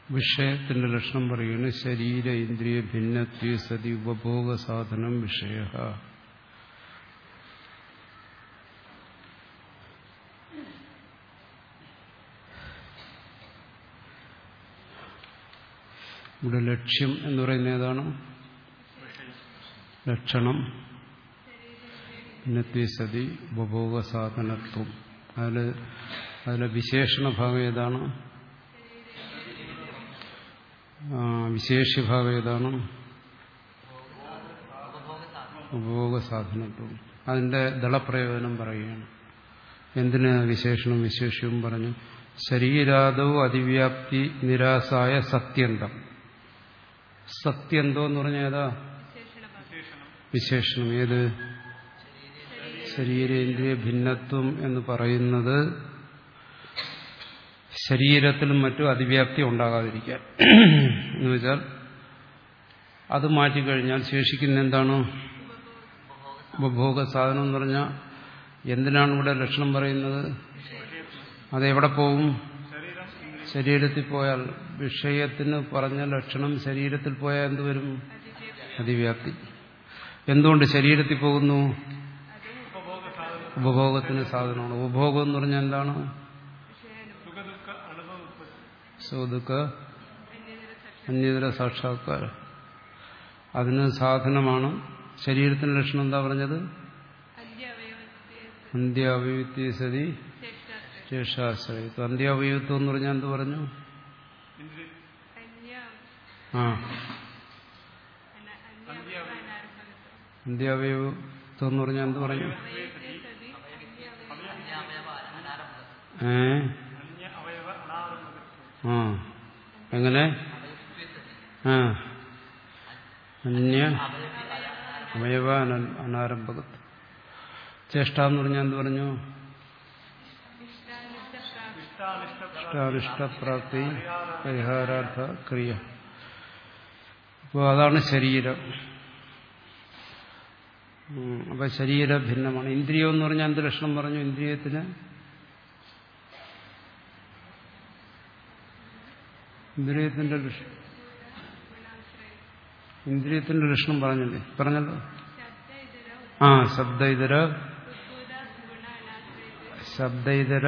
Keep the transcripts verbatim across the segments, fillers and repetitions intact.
വിഷയത്തിന്റെ ലക്ഷണം പറയുന്നു. ശരീര ഇന്ദ്രിയ ഭിന്നത്വ സതി ഉപഭോഗ സാധനം വിഷയ. ഇവിടെ ലക്ഷ്യം എന്ന് പറയുന്നത് ഏതാണ്? ലക്ഷണം ഭിന്നത്വ സതി ഉപഭോഗ സാധനത്വം. അതിൽ അതിലെ വിശേഷണ ഭാഗം ഏതാണ്? വിശേഷ്യഭാഗം ഏതാണ്? ഉപഭോഗ സാധനത്വം. അതിന്റെ ദളപ്രയോജനം പറയുകയാണ്. എന്തിന് വിശേഷണം വിശേഷ്യവും പറഞ്ഞു? ശരീരാദോ അതിവ്യാപ്തി നിരാസായ സത്യന്തം. സത്യന്തം എന്ന് പറഞ്ഞാൽ ഏതാ? വിശേഷണം. ഏത്? ശരീരേന്ദ്രിയ ഭിന്നത്വം എന്ന് പറയുന്നത് ശരീരത്തിലും മറ്റും അതിവ്യാപ്തി ഉണ്ടാകാതിരിക്കാൻ. എന്ന് വെച്ചാൽ അത് മാറ്റിക്കഴിഞ്ഞാൽ ശേഷിക്കുന്ന എന്താണ്? ഉപഭോഗ സാധനം എന്ന് പറഞ്ഞാൽ എന്തിനാണ് ഇവിടെ ലക്ഷണം പറയുന്നത്? അതെവിടെ പോവും? ശരീരത്തിൽ പോയാൽ. വിഷയത്തിന് പറഞ്ഞ ലക്ഷണം ശരീരത്തിൽ പോയാൽ എന്തുവരും? അതിവ്യാപ്തി. എന്തുകൊണ്ട് ശരീരത്തിൽ പോകുന്നു? ഉപഭോഗത്തിന് സാധനമാണ്. ഉപഭോഗം എന്ന് പറഞ്ഞാൽ എന്താണ്? സുഖദുഃഖ അന്യതര സാക്ഷാത്കാരം. അതിന് സാധനമാണ്. ശരീരത്തിന്റെ ലക്ഷണം എന്താ പറഞ്ഞത്? അന്ത്യാവയവത്വ സതി ശേഷാശ്രയത്വം. അന്ത്യാവയവത്വം എന്ന് പറഞ്ഞാൽ എന്ത് പറഞ്ഞു? ആ അന്ത്യാവയവത്വം എന്ന് പറഞ്ഞാൽ എന്ത് പറഞ്ഞു? ഏ ആ എങ്ങനെ? ആ അന്യ അവയവ അനാരംഭകത്വം. ചേഷ്ട എന്ന് പറഞ്ഞാൽ എന്ത് പറഞ്ഞു? ഇഷ്ടാനിഷ്ടപ്രാപ്തി പരിഹാരാർത്ഥ ക്രിയ. അപ്പോൾ അതാണ് ശരീരം. അപ്പൊ ശരീര ഭിന്നമാണ്. ഇന്ദ്രിയം എന്ന് പറഞ്ഞാൽ എന്ത് ലക്ഷണം പറഞ്ഞു? ഇന്ദ്രിയത്തിന് ഇന്ദ്രിയത്തിന്റെ ഇന്ദ്രിയത്തിന്റെ ലക്ഷണം പറഞ്ഞില്ലേ? പറഞ്ഞല്ലോ. ആ ശബ്ദ ഇതര ശബ്ദ ഇതര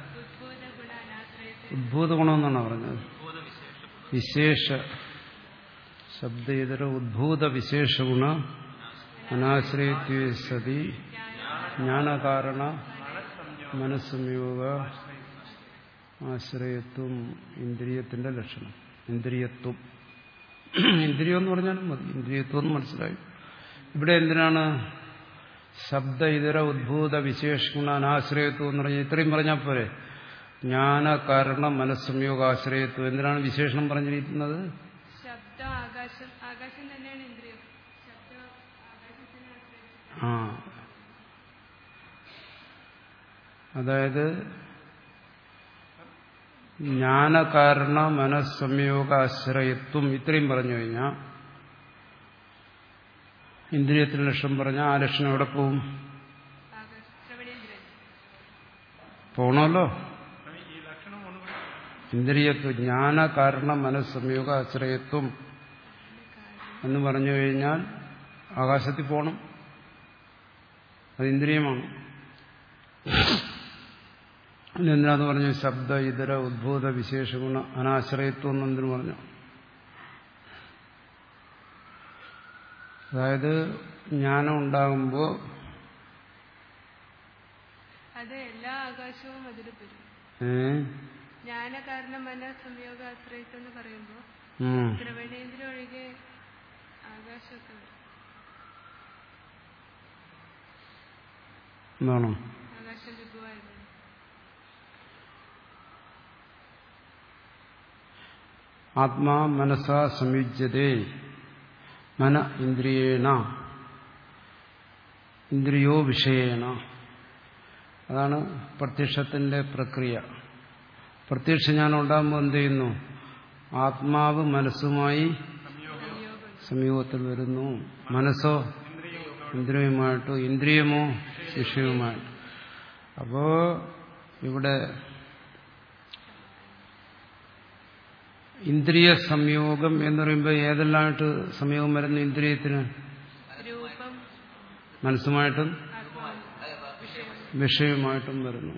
ഉദ്ഭൂത ഗുണമെന്നാണ് പറഞ്ഞത്. വിശേഷ ശബ്ദ ഇതര ഉദ്ഭൂത വിശേഷ ഗുണ അനാശ്രയത്വ സതി ജ്ഞാനകാരണ മനസ്സംയോഗ ആശ്രയത്വം. ഇന്ദ്രിയത്തിന്റെ ലക്ഷണം ഇന്ദ്രിയത്വം. ഇന്ദ്രിയം എന്ന് പറഞ്ഞാലും മതി. ഇന്ദ്രിയത്വം എന്ന് മനസ്സിലായി. ഇവിടെ എന്തിനാണ് ശബ്ദ ഇതര ഉദ്ഭൂത വിശേഷഗുണ അനാശ്രയത്വം എന്ന് പറഞ്ഞാൽ ഇത്രയും പറഞ്ഞാൽ പോരെ? ജ്ഞാനകാരണ മനസ്സംയോഗ ആശ്രയത്വം. എന്തിനാണ് വിശേഷണം പറഞ്ഞിരിക്കുന്നത്? ആ അതായത് ജ്ഞാനകാരണ മനസ്സംയോഗ ആശ്രയത്വം ഇത്രയും പറഞ്ഞു കഴിഞ്ഞാൽ ഇന്ദ്രിയത്തിന് ലക്ഷണം പറഞ്ഞാൽ ആ ലക്ഷണം എവിടെ പോവും? പോണല്ലോ. ഇന്ദ്രിയത്വം ജ്ഞാനകാരണ മനസ്സംയോഗ ആശ്രയത്വം എന്ന് പറഞ്ഞു കഴിഞ്ഞാൽ ആകാശത്തിൽ പോകണം. അത് ഇന്ദ്രിയമാണ്. എന്തിനാന്ന് പറഞ്ഞു? ശബ്ദ ഇതര ഉദ്ഭൂത വിശേഷഗുണ അനാശ്രയത്വം എന്നെന്തിനു പറഞ്ഞു? അതായത് ജ്ഞാനം ഉണ്ടാകുമ്പോ അത് എല്ലാ ആകാശവും അതിൽ വരും. ജ്ഞാനകാരണം സംയോഗ ആശ്രയിത്വം എന്ന് പറയുമ്പോ ശ്രവണേന്ദ്രിയം ഒഴികെ ആകാശമൊക്കെ വരും. എന്താണോ? ആകാശം ലഘുവായിരുന്നു. ആത്മാ മനസാ സംയുജ്യതേ മന ഇന്ദ്രിയേണ ഇന്ദ്രിയോ വിഷയേണ. അതാണ് പ്രത്യക്ഷത്തിന്റെ പ്രക്രിയ. പ്രത്യക്ഷ ജ്ഞാനം ഉണ്ടാകുമ്പോൾ എന്ത് ചെയ്യുന്നു? ആത്മാവ് മനസ്സുമായി സംയോഗത്തിൽ വരുന്നു. മനസ്സോ ഇന്ദ്രിയവുമായിട്ടോ, ഇന്ദ്രിയമോ വിഷയവുമായിട്ട്. അപ്പോ ഇവിടെ ഇന്ദ്രിയ സംയോഗം എന്ന് പറയുമ്പോൾ ഏതെല്ലാമായിട്ട് സംയോഗം വരുന്നു ഇന്ദ്രിയത്തിന്? രൂപം, മനസ്സുമായിട്ടും ആത്മാവ്, വിഷയം. വിഷയമായിട്ടും വരുന്നു.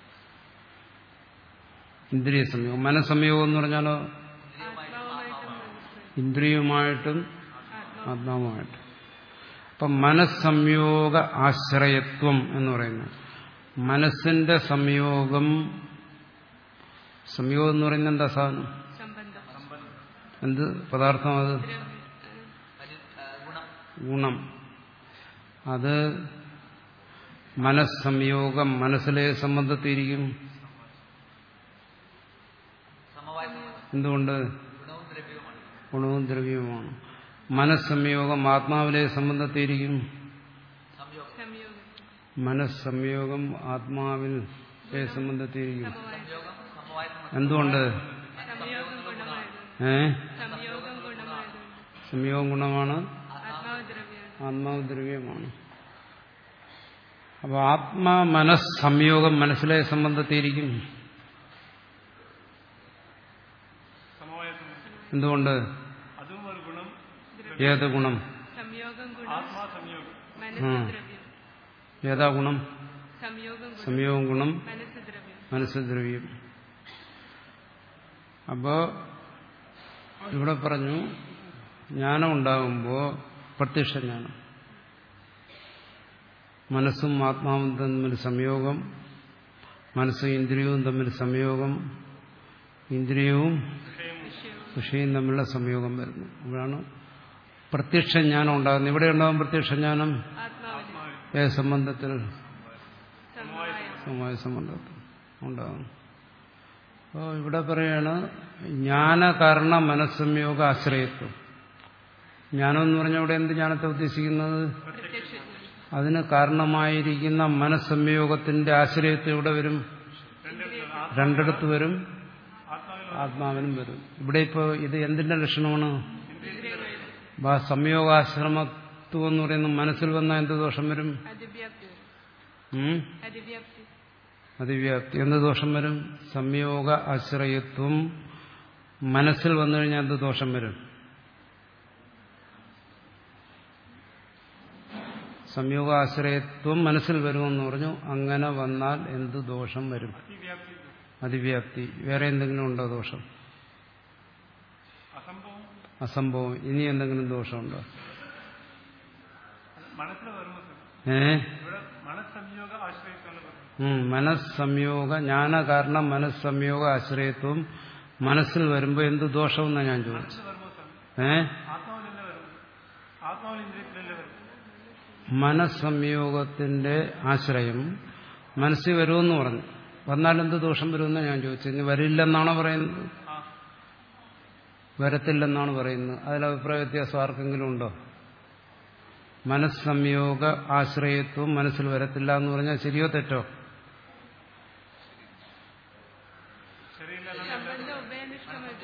ഇന്ദ്രിയ സംയോഗം. മനസ്സംയോഗം എന്ന് പറഞ്ഞാലോ ആത്മാവുമായിട്ടും മനസ്സ്, ഇന്ദ്രിയവുമായിട്ടും ആത്മാവ്. ആത്മാവുമായിട്ടും. അപ്പം മനസ്സംയോഗ ആശ്രയത്വം എന്ന് പറയുന്നത് മനസ്സിന്റെ സംയോഗം. സംയോഗം എന്ന് പറയുന്നത് എന്താ സാധനം? സംബന്ധം, എന്ത് പദാർത്ഥം അത്? ദ്രവ്യം, ഗുണം. അത് മനസ്സംയോഗം മനസ്സിലെ സംബന്ധത്തിരിക്കും. എന്തുകൊണ്ട്? ഗുണവും ദ്രവ്യവുമാണ്. മനസ്സംയോഗം ആത്മാവിലെ സംബന്ധത്തിരിക്കും. സംയോഗം, മനസ്സംയോഗം ആത്മാവിലെ സംബന്ധത്തിരിക്കും. സമവായം. എന്തുകൊണ്ട്? സംയോഗം ഗുണമായതുകൊണ്ട്. ഏ സംയോഗം ഗുണമായതുകൊണ്ട്. സംയോഗം ഗുണമാണ്, ആത്മാവ് ദ്രവ്യമാണ്. ആത്മാവ് ദ്രവ്യമാണ്. അപ്പൊ ആത്മാ മനസ് സംയോഗം മനസ്സിലെ സംബന്ധത്തിരിക്കും. എന്തുകൊണ്ട്? ഏത് ഗുണം? സംയോഗം ഗുണം, മനസ്സ് ആ. ദ്രവ്യം. ഏതാ ഗുണം? സംയോഗം ഗുണം, സംയോഗം ഗുണം, മനസ്സ് ദ്രവ്യം. മനസ്സ് ദ്രവ്യം. അപ്പോ ഇവിടെ പറഞ്ഞു ജ്ഞാനം ഉണ്ടാകുമ്പോൾ പ്രത്യക്ഷ ജ്ഞാനം, മനസ്സും ആത്മാവും തമ്മിൽ സംയോഗം, മനസ്സും ഇന്ദ്രിയവും തമ്മിൽ സംയോഗം, ഇന്ദ്രിയവും വിഷയവും തമ്മിലുള്ള സംയോഗം വരുന്നു. അപ്പോഴാണ് പ്രത്യക്ഷ ജ്ഞാനം ഉണ്ടാകുന്നത്. ഇവിടെ ഉണ്ടാകും പ്രത്യക്ഷ ജ്ഞാനം ആത്മാവിന് ഏത് സംബന്ധത്തിൽ? സമവായം. സമവായ സംബന്ധത്തിൽ ഉണ്ടാകും. അപ്പോൾ ഇവിടെ പറയാണ് ജ്ഞാനകാരണ മനസ്സംയോഗ ആശ്രയത്വം. ജ്ഞാനം എന്ന് പറഞ്ഞാൽ ഇവിടെ എന്ത് ജ്ഞാനത്തെ ഉദ്ദേശിക്കുന്നത്? പ്രത്യക്ഷ ജ്ഞാനം. അതിന് കാരണമായിരിക്കുന്ന മനസ്സംയോഗത്തിന്റെ ആശ്രയത്വം ഇവിടെ വരും. രണ്ടിടത്ത് വരും, ആത്മാവിനും വരും. ഇവിടെ ഇപ്പോൾ ഇത് എന്തിന്റെ ലക്ഷണമാണ്? സംയോഗാശ്രമത്വം എന്ന് പറയുന്ന മനസ്സിൽ വന്നാൽ എന്ത് ദോഷം വരും? അതിവ്യാപ്തി വരും. ഉം? അതിവ്യാപ്തി. അതിവ്യാപ്തി. എന്ത് ദോഷം വരും? സംയോഗ ആശ്രയത്വം മനസ്സിൽ വന്നു കഴിഞ്ഞാൽ എന്ത് ദോഷം വരും? സംയോഗാശ്രയത്വം മനസ്സിൽ വരുമെന്ന് പറഞ്ഞു. അങ്ങനെ വന്നാൽ എന്ത് ദോഷം വരും? അതിവ്യാപ്തി. വേറെ എന്തെങ്കിലും ഉണ്ടോ ദോഷം? അസംഭവം. ഇനി എന്തെങ്കിലും ദോഷമുണ്ടോ? ഏ മനസ്സംയോഗ ജ്ഞാനകാരണം മനസ്സംയോഗ ആശ്രയത്വം മനസ്സിൽ വരുമ്പോൾ എന്ത് ദോഷമെന്നാണ് ഞാൻ ചോദിച്ചത്. ഏ മനസ്സംയോഗത്തിന്റെ ആശ്രയം മനസ്സിൽ വരുമെന്ന് പറഞ്ഞു. വന്നാൽ എന്ത് ദോഷം വരുമെന്ന് ഞാൻ ചോദിച്ചത്. ഇനി വരില്ലെന്നാണോ പറയുന്നത്? വരത്തില്ലെന്നാണ് പറയുന്നത്. അതിൽ അഭിപ്രായ വ്യത്യാസം ആർക്കെങ്കിലും ഉണ്ടോ? മനസ്സംയോഗ ആശ്രയത്വം മനസ്സിൽ വരത്തില്ല എന്ന് പറഞ്ഞാൽ ശരിയോ തെറ്റോ? സംബന്ധം ഉഭയനിഷ്ഠമായിട്ട്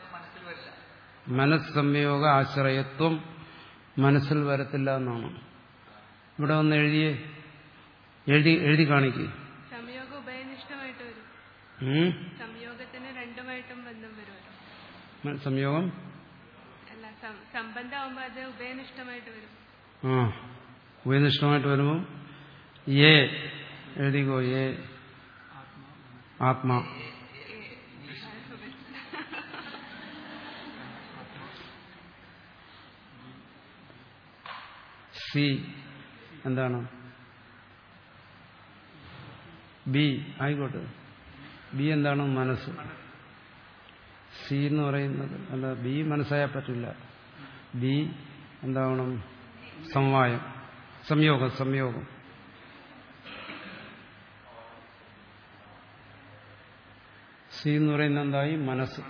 മനസ്സംയോഗ ആശ്രയത്വം മനസ്സിൽ വരത്തില്ല എന്നാണ്. ഇവിടെ ഒന്ന് എഴുതിയേ, എഴുതി എഴുതി കാണിക്കേ. സംയോഗം ഉഭയനിഷ്ഠമായിട്ട് വരും. ഉം? സംയോഗത്തിന് രണ്ടുമായിട്ടും ബന്ധം വരുമല്ലോ. സംയോഗം അല്ല, സം- സംബന്ധമാകുമ്പോൾ അത് ഉഭയനിഷ്ഠമായിട്ട് വരും. ആ ഉപനിഷ്ഠമായിട്ട് വരുമ്പം ഏ എഴുതിക്കോ. ഏ ആത്മാ. സി എന്താണ്? ബി ആയിക്കോട്ടെ. ബി എന്താണ്? മനസ്സ്. സി എന്ന് പറയുന്നത് അല്ല, ബി മനസ്സായാൽ പറ്റില്ല. ബി എന്താവണം? സമവായം, സംയോഗം. സംയോഗം സി എന്ന് പറയുന്നത് എന്തായി? മനസ്സ്.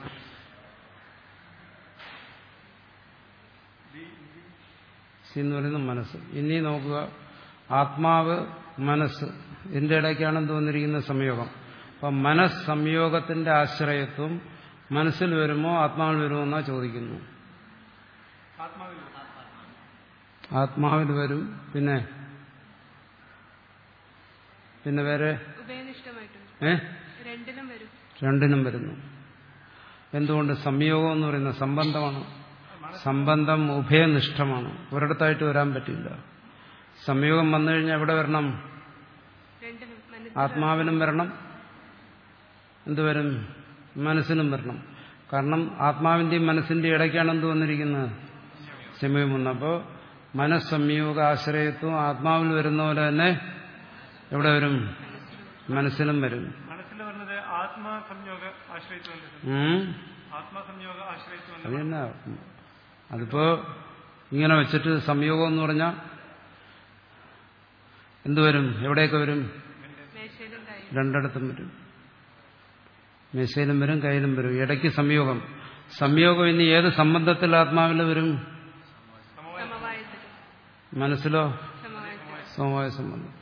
സി എന്ന് പറയുന്നത് മനസ്സ്. ഇനി നോക്കുക, ആത്മാവ് മനസ്സ് ഇതിന്റെ ഇടയ്ക്കാണ് എന്ത് വന്നിരിക്കുന്നത്? സംയോഗം. അപ്പം മനസ്സ് സംയോഗത്തിന്റെ ആശ്രയത്വം മനസ്സിൽ വരുമോ ആത്മാവിൽ വരുമോ എന്നാ ചോദിക്കുന്നു. ആത്മാവിൽ വരും. പിന്നെ പിന്നെ വേറെ ഉഭയനിഷ്ഠമായിട്ട് വരും. ഏ രണ്ടിലും വരും. രണ്ടിനും വരുന്നു. എന്തുകൊണ്ട്? സംയോഗം എന്ന് പറയുന്ന സംബന്ധമാണ്. സംബന്ധം ഉഭയനിഷ്ഠമാണ്. ഒരിടത്തായിട്ട് വരാൻ പറ്റില്ല. സംയോഗം വന്നു കഴിഞ്ഞാൽ എവിടെ വരണം? ആത്മാവിനും വരണം, എന്തുവരും? മനസ്സിനും വരണം. കാരണം ആത്മാവിന്റെയും മനസ്സിന്റെയും ഇടയ്ക്കാണ് എന്ത് വന്നിരിക്കുന്നത്? സംയോഗം വന്നത്. അപ്പോൾ മനസ്സംയോഗ ആശ്രയത്വം ആത്മാവിൽ വരുന്ന പോലെ തന്നെ എവിടെ വരും? മനസ്സിലും വരും. അതന്നെ. അതിപ്പോ ഇങ്ങനെ വെച്ചിട്ട് സംയോഗം എന്ന് പറഞ്ഞാൽ എന്തുവരും? എവിടെയൊക്കെ വരും? രണ്ടിടത്തും വരും. മേശയിലും വരും, കയ്യിലും വരും. ഇടയ്ക്ക് സംയോഗം. സംയോഗം ഇനി ഏത് സംബന്ധത്തിൽ ആത്മാവിൽ വരും? മനസ്സിലോ? സമവായ സംബന്ധം.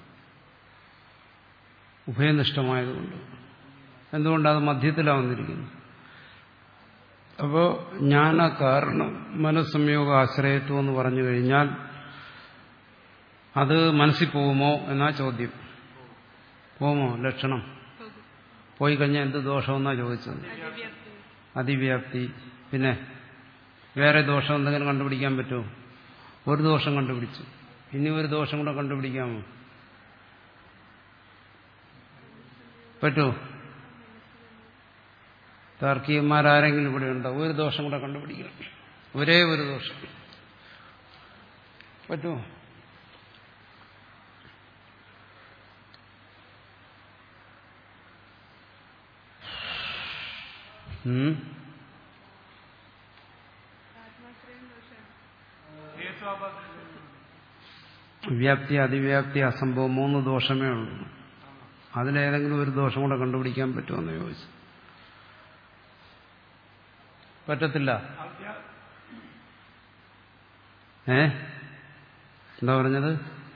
ഉഭയനിഷ്ഠമായതുകൊണ്ട്. എന്തുകൊണ്ടത് മധ്യത്തിലാണ് വന്നിരിക്കുന്നത്? അപ്പോ ജ്ഞാന കാരണം മനസ്സംയോഗ ആശ്രയത്വം എന്ന് പറഞ്ഞു കഴിഞ്ഞാൽ അത് മനസ്സിൽ പോകുമോ എന്നാ ചോദ്യം. പോകുമോ? ലക്ഷണം പോയി കഴിഞ്ഞാൽ എന്ത് ദോഷമെന്നാ ചോദിച്ചത്? അതിവ്യാപ്തി. പിന്നെ വേറെ ദോഷം എന്തെങ്കിലും കണ്ടുപിടിക്കാൻ പറ്റുമോ? ഒരു ദോഷം കണ്ടുപിടിച്ചു. ഇനി ഒരു ദോഷം കൂടെ കണ്ടുപിടിക്കാമോ? പറ്റുമോ? താർക്കികന്മാരാരെങ്കിലും ഇവിടെ ഉണ്ടോ? ഒരു ദോഷം കൂടെ കണ്ടുപിടിക്കണം. ഒരേ ഒരു ദോഷം പറ്റുമോ? വ്യാപ്തി, അതിവ്യാപ്തി, അസംഭവം, മൂന്ന് ദോഷമേ ഉള്ളൂ. അതിലേതെങ്കിലും ഒരു ദോഷം കൂടെ കണ്ടുപിടിക്കാൻ പറ്റുമെന്ന് ചോദിച്ചു. പറ്റത്തില്ല. ഏ എന്താ പറഞ്ഞത്?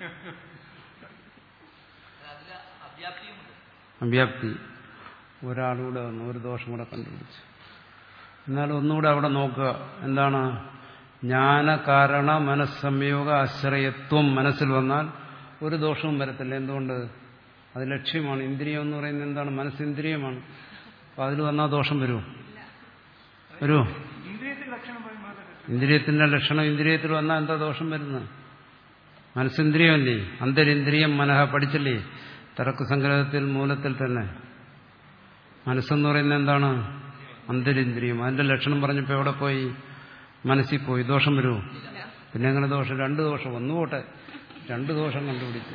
അവ്യാപ്തി. ഒരാളുകൂടെ വന്നു ഒരു ദോഷം കൂടെ കണ്ടുപിടിച്ചു. എന്നാലും ഒന്നുകൂടെ അവിടെ നോക്കുക. എന്താണ്? ജ്ഞാനകാരണ മനസ്സംയോഗ ആശ്രയത്വം മനസ്സിൽ വന്നാൽ ഒരു ദോഷവും വരത്തില്ല. എന്തുകൊണ്ട്? അത് ലക്ഷ്യമാണ്. ഇന്ദ്രിയം എന്ന് പറയുന്നത് എന്താണ്? മനസ്സിന്ദ്രിയമാണ്. അപ്പൊ അതിൽ വന്നാൽ ദോഷം വരുമോ? വരുമോ? ഇന്ദ്രിയത്തിന്റെ ലക്ഷണം ഇന്ദ്രിയത്തിൽ വന്നാൽ എന്താ ദോഷം വരുന്നത്? മനസ്സിന്ദ്രിയമല്ലേ? അന്തരിന്ദ്രിയം മനഃ പഠിച്ചില്ലേ തർക്ക സംഗ്രഹത്തിൽ മൂലത്തിൽ തന്നെ? മനസ്സെന്ന് പറയുന്നത് എന്താണ്? അന്തരിന്ദ്രിയം. അതിന്റെ ലക്ഷണം പറഞ്ഞപ്പോൾ എവിടെ പോയി? മനസ്സിൽ പോയി. ദോഷം വരുമോ? പിന്നെ എങ്ങനെ ദോഷം? രണ്ട് ദോഷം. ഒന്ന് പോട്ടെ, രണ്ട് ദോഷം കണ്ടുപിടിച്ചു.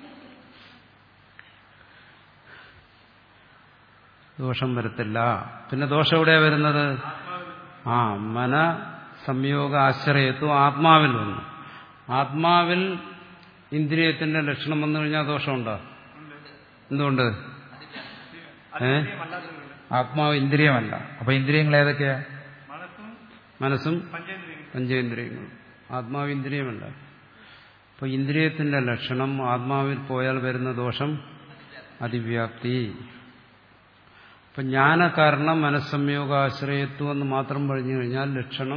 ദോഷം വരത്തില്ല. പിന്നെ ദോഷം എവിടെയാ വരുന്നത്? ആ മന സംയോഗ ആശ്രയത്വം ആത്മാവിൽ വന്നു. ആത്മാവിൽ ഇന്ദ്രിയത്തിന്റെ ലക്ഷണം വന്നു കഴിഞ്ഞാൽ ദോഷമുണ്ടോ? എന്തുകൊണ്ട്? ഏ ആത്മാവ് ഇന്ദ്രിയമല്ല. അപ്പൊ ഇന്ദ്രിയങ്ങൾ ഏതൊക്കെയാ? മനസ്സും പഞ്ചേന്ദ്രിയങ്ങളും. ആത്മാവ് ഇന്ദ്രിയമല്ല. അപ്പൊ ഇന്ദ്രിയത്തിന്റെ ലക്ഷണം ആത്മാവിൽ പോയാൽ വരുന്ന ദോഷം അതിവ്യാപ്തി. അപ്പൊ ജ്ഞാനകാരണം മനസ്സംയോഗാശ്രയത്വം എന്ന് മാത്രം പറഞ്ഞു കഴിഞ്ഞാൽ ലക്ഷണം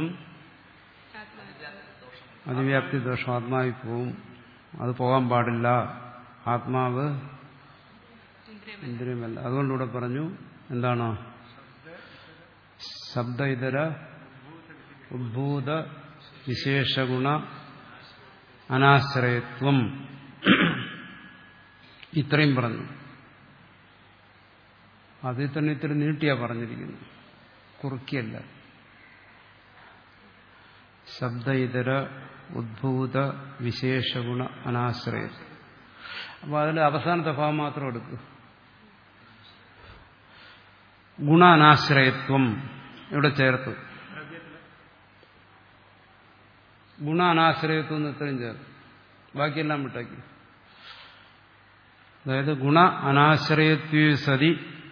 അതിവ്യാപ്തി ദോഷം ആത്മാവിൽ പോവും. അത് പോകാൻ പാടില്ല. ആത്മാവ് ഇന്ദ്രിയമല്ല. അതുകൊണ്ടിവിടെ പറഞ്ഞു എന്താണ്? ശബ്ദ ഇതര ഉദ്ഭൂത വിശേഷഗുണ അനാശ്രയത്വം. ഇത്രയും പറഞ്ഞു. അതിൽ തന്നെ ഇത്തിരി നീട്ടിയാ പറഞ്ഞിരിക്കുന്നു, കുറുക്കിയല്ല. ശബ്ദ ഇതര ഉദ്ഭൂത വിശേഷഗുണ അനാശ്രയത്വം. അപ്പൊ അതിൽ അവസാനത്തെ ഭാഗം മാത്രം എടുക്കുക. ഗുണ അനാശ്രയത്വം ഇവിടെ ചേർത്തു. ഗുണ അനാശ്രയത്വം എന്ന് ഇത്രയും ചേർത്തു. ബാക്കിയെല്ലാം വിട്ടാക്കി. അതായത് ഗുണ അനാശ്രയത്വ സതി